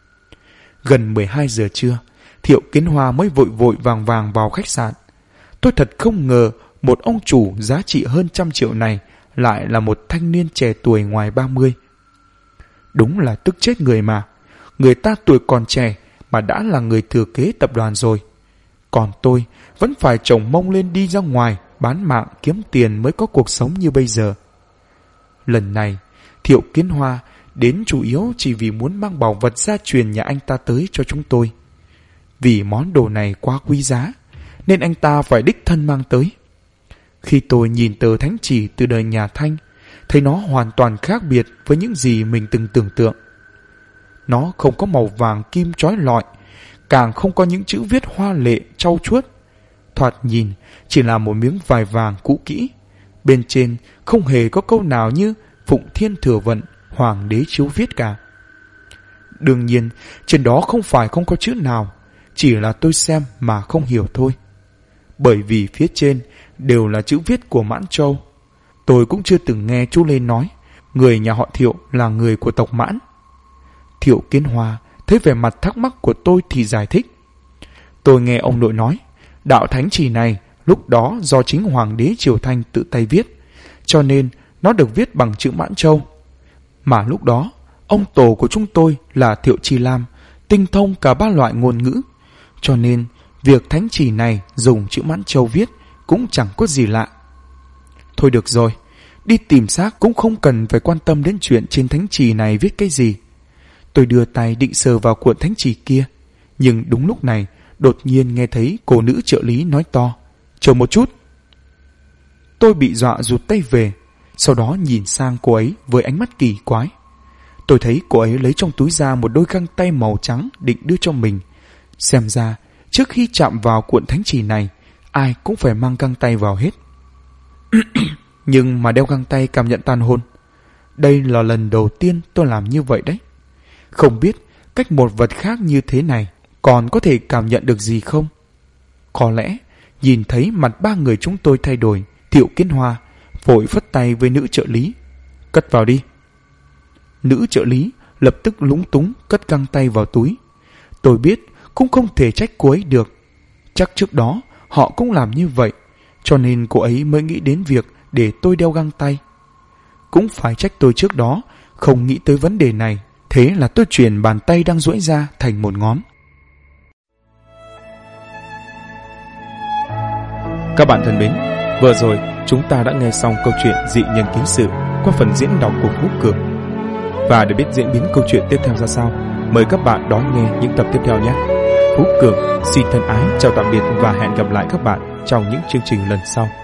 Gần 12 giờ trưa, Thiệu Kiến Hoa mới vội vội vàng vàng vào khách sạn. Tôi thật không ngờ một ông chủ giá trị hơn 100 triệu này lại là một thanh niên trẻ tuổi ngoài 30. Đúng là tức chết người mà. Người ta tuổi còn trẻ mà đã là người thừa kế tập đoàn rồi. Còn tôi vẫn phải chồng mông lên đi ra ngoài bán mạng kiếm tiền mới có cuộc sống như bây giờ. Lần này, Thiệu Kiến Hoa đến chủ yếu chỉ vì muốn mang bảo vật gia truyền nhà anh ta tới cho chúng tôi. Vì món đồ này quá quý giá, nên anh ta phải đích thân mang tới. Khi tôi nhìn tờ thánh chỉ từ đời nhà Thanh, thấy nó hoàn toàn khác biệt với những gì mình từng tưởng tượng. Nó không có màu vàng kim chói lọi, càng không có những chữ viết hoa lệ trau chuốt. Thoạt nhìn chỉ là một miếng vải vàng cũ kỹ. Bên trên không hề có câu nào như Phụng Thiên Thừa Vận, Hoàng đế chiếu viết cả. Đương nhiên trên đó không phải không có chữ nào, chỉ là tôi xem mà không hiểu thôi. Bởi vì phía trên đều là chữ viết của Mãn Châu. Tôi cũng chưa từng nghe chú Lê nói người nhà họ Thiệu là người của tộc Mãn. Thiệu Kiến Hoa thấy vẻ mặt thắc mắc của tôi thì giải thích. Tôi nghe ông nội nói, đạo thánh chỉ này lúc đó do chính Hoàng đế Triều Thanh tự tay viết, cho nên nó được viết bằng chữ Mãn Châu. Mà lúc đó, ông tổ của chúng tôi là Thiệu Chi Lam, tinh thông cả 3 loại ngôn ngữ, cho nên việc thánh chỉ này dùng chữ Mãn Châu viết cũng chẳng có gì lạ. Thôi được rồi, đi tìm xác cũng không cần phải quan tâm đến chuyện trên thánh chỉ này viết cái gì. Tôi đưa tay định sờ vào cuộn thánh chỉ kia, nhưng đúng lúc này đột nhiên nghe thấy cô nữ trợ lý nói to, chờ một chút. Tôi bị dọa rụt tay về, sau đó nhìn sang cô ấy với ánh mắt kỳ quái. Tôi thấy cô ấy lấy trong túi ra một đôi găng tay màu trắng định đưa cho mình. Xem ra trước khi chạm vào cuộn thánh chỉ này, ai cũng phải mang găng tay vào hết. Nhưng mà đeo găng tay cảm nhận tàn hồn, đây là lần đầu tiên tôi làm như vậy đấy. Không biết cách một vật khác như thế này còn có thể cảm nhận được gì không? Có lẽ nhìn thấy mặt ba người chúng tôi thay đổi, Thiệu Kiến Hoa vội phất tay với nữ trợ lý. Cất vào đi. Nữ trợ lý lập tức lúng túng cất găng tay vào túi. Tôi biết cũng không thể trách cô ấy được. Chắc trước đó họ cũng làm như vậy, cho nên cô ấy mới nghĩ đến việc để tôi đeo găng tay. Cũng phải trách tôi trước đó không nghĩ tới vấn đề này. Thế là tôi chuyển bàn tay đang duỗi ra thành một ngón. Các bạn thân mến, vừa rồi chúng ta đã nghe xong câu chuyện Dị Nhân Ký Sự qua phần diễn đọc của Phú Cường. Và để biết diễn biến câu chuyện tiếp theo ra sao, mời các bạn đón nghe những tập tiếp theo nhé. Phú Cường xin thân ái chào tạm biệt và hẹn gặp lại các bạn trong những chương trình lần sau.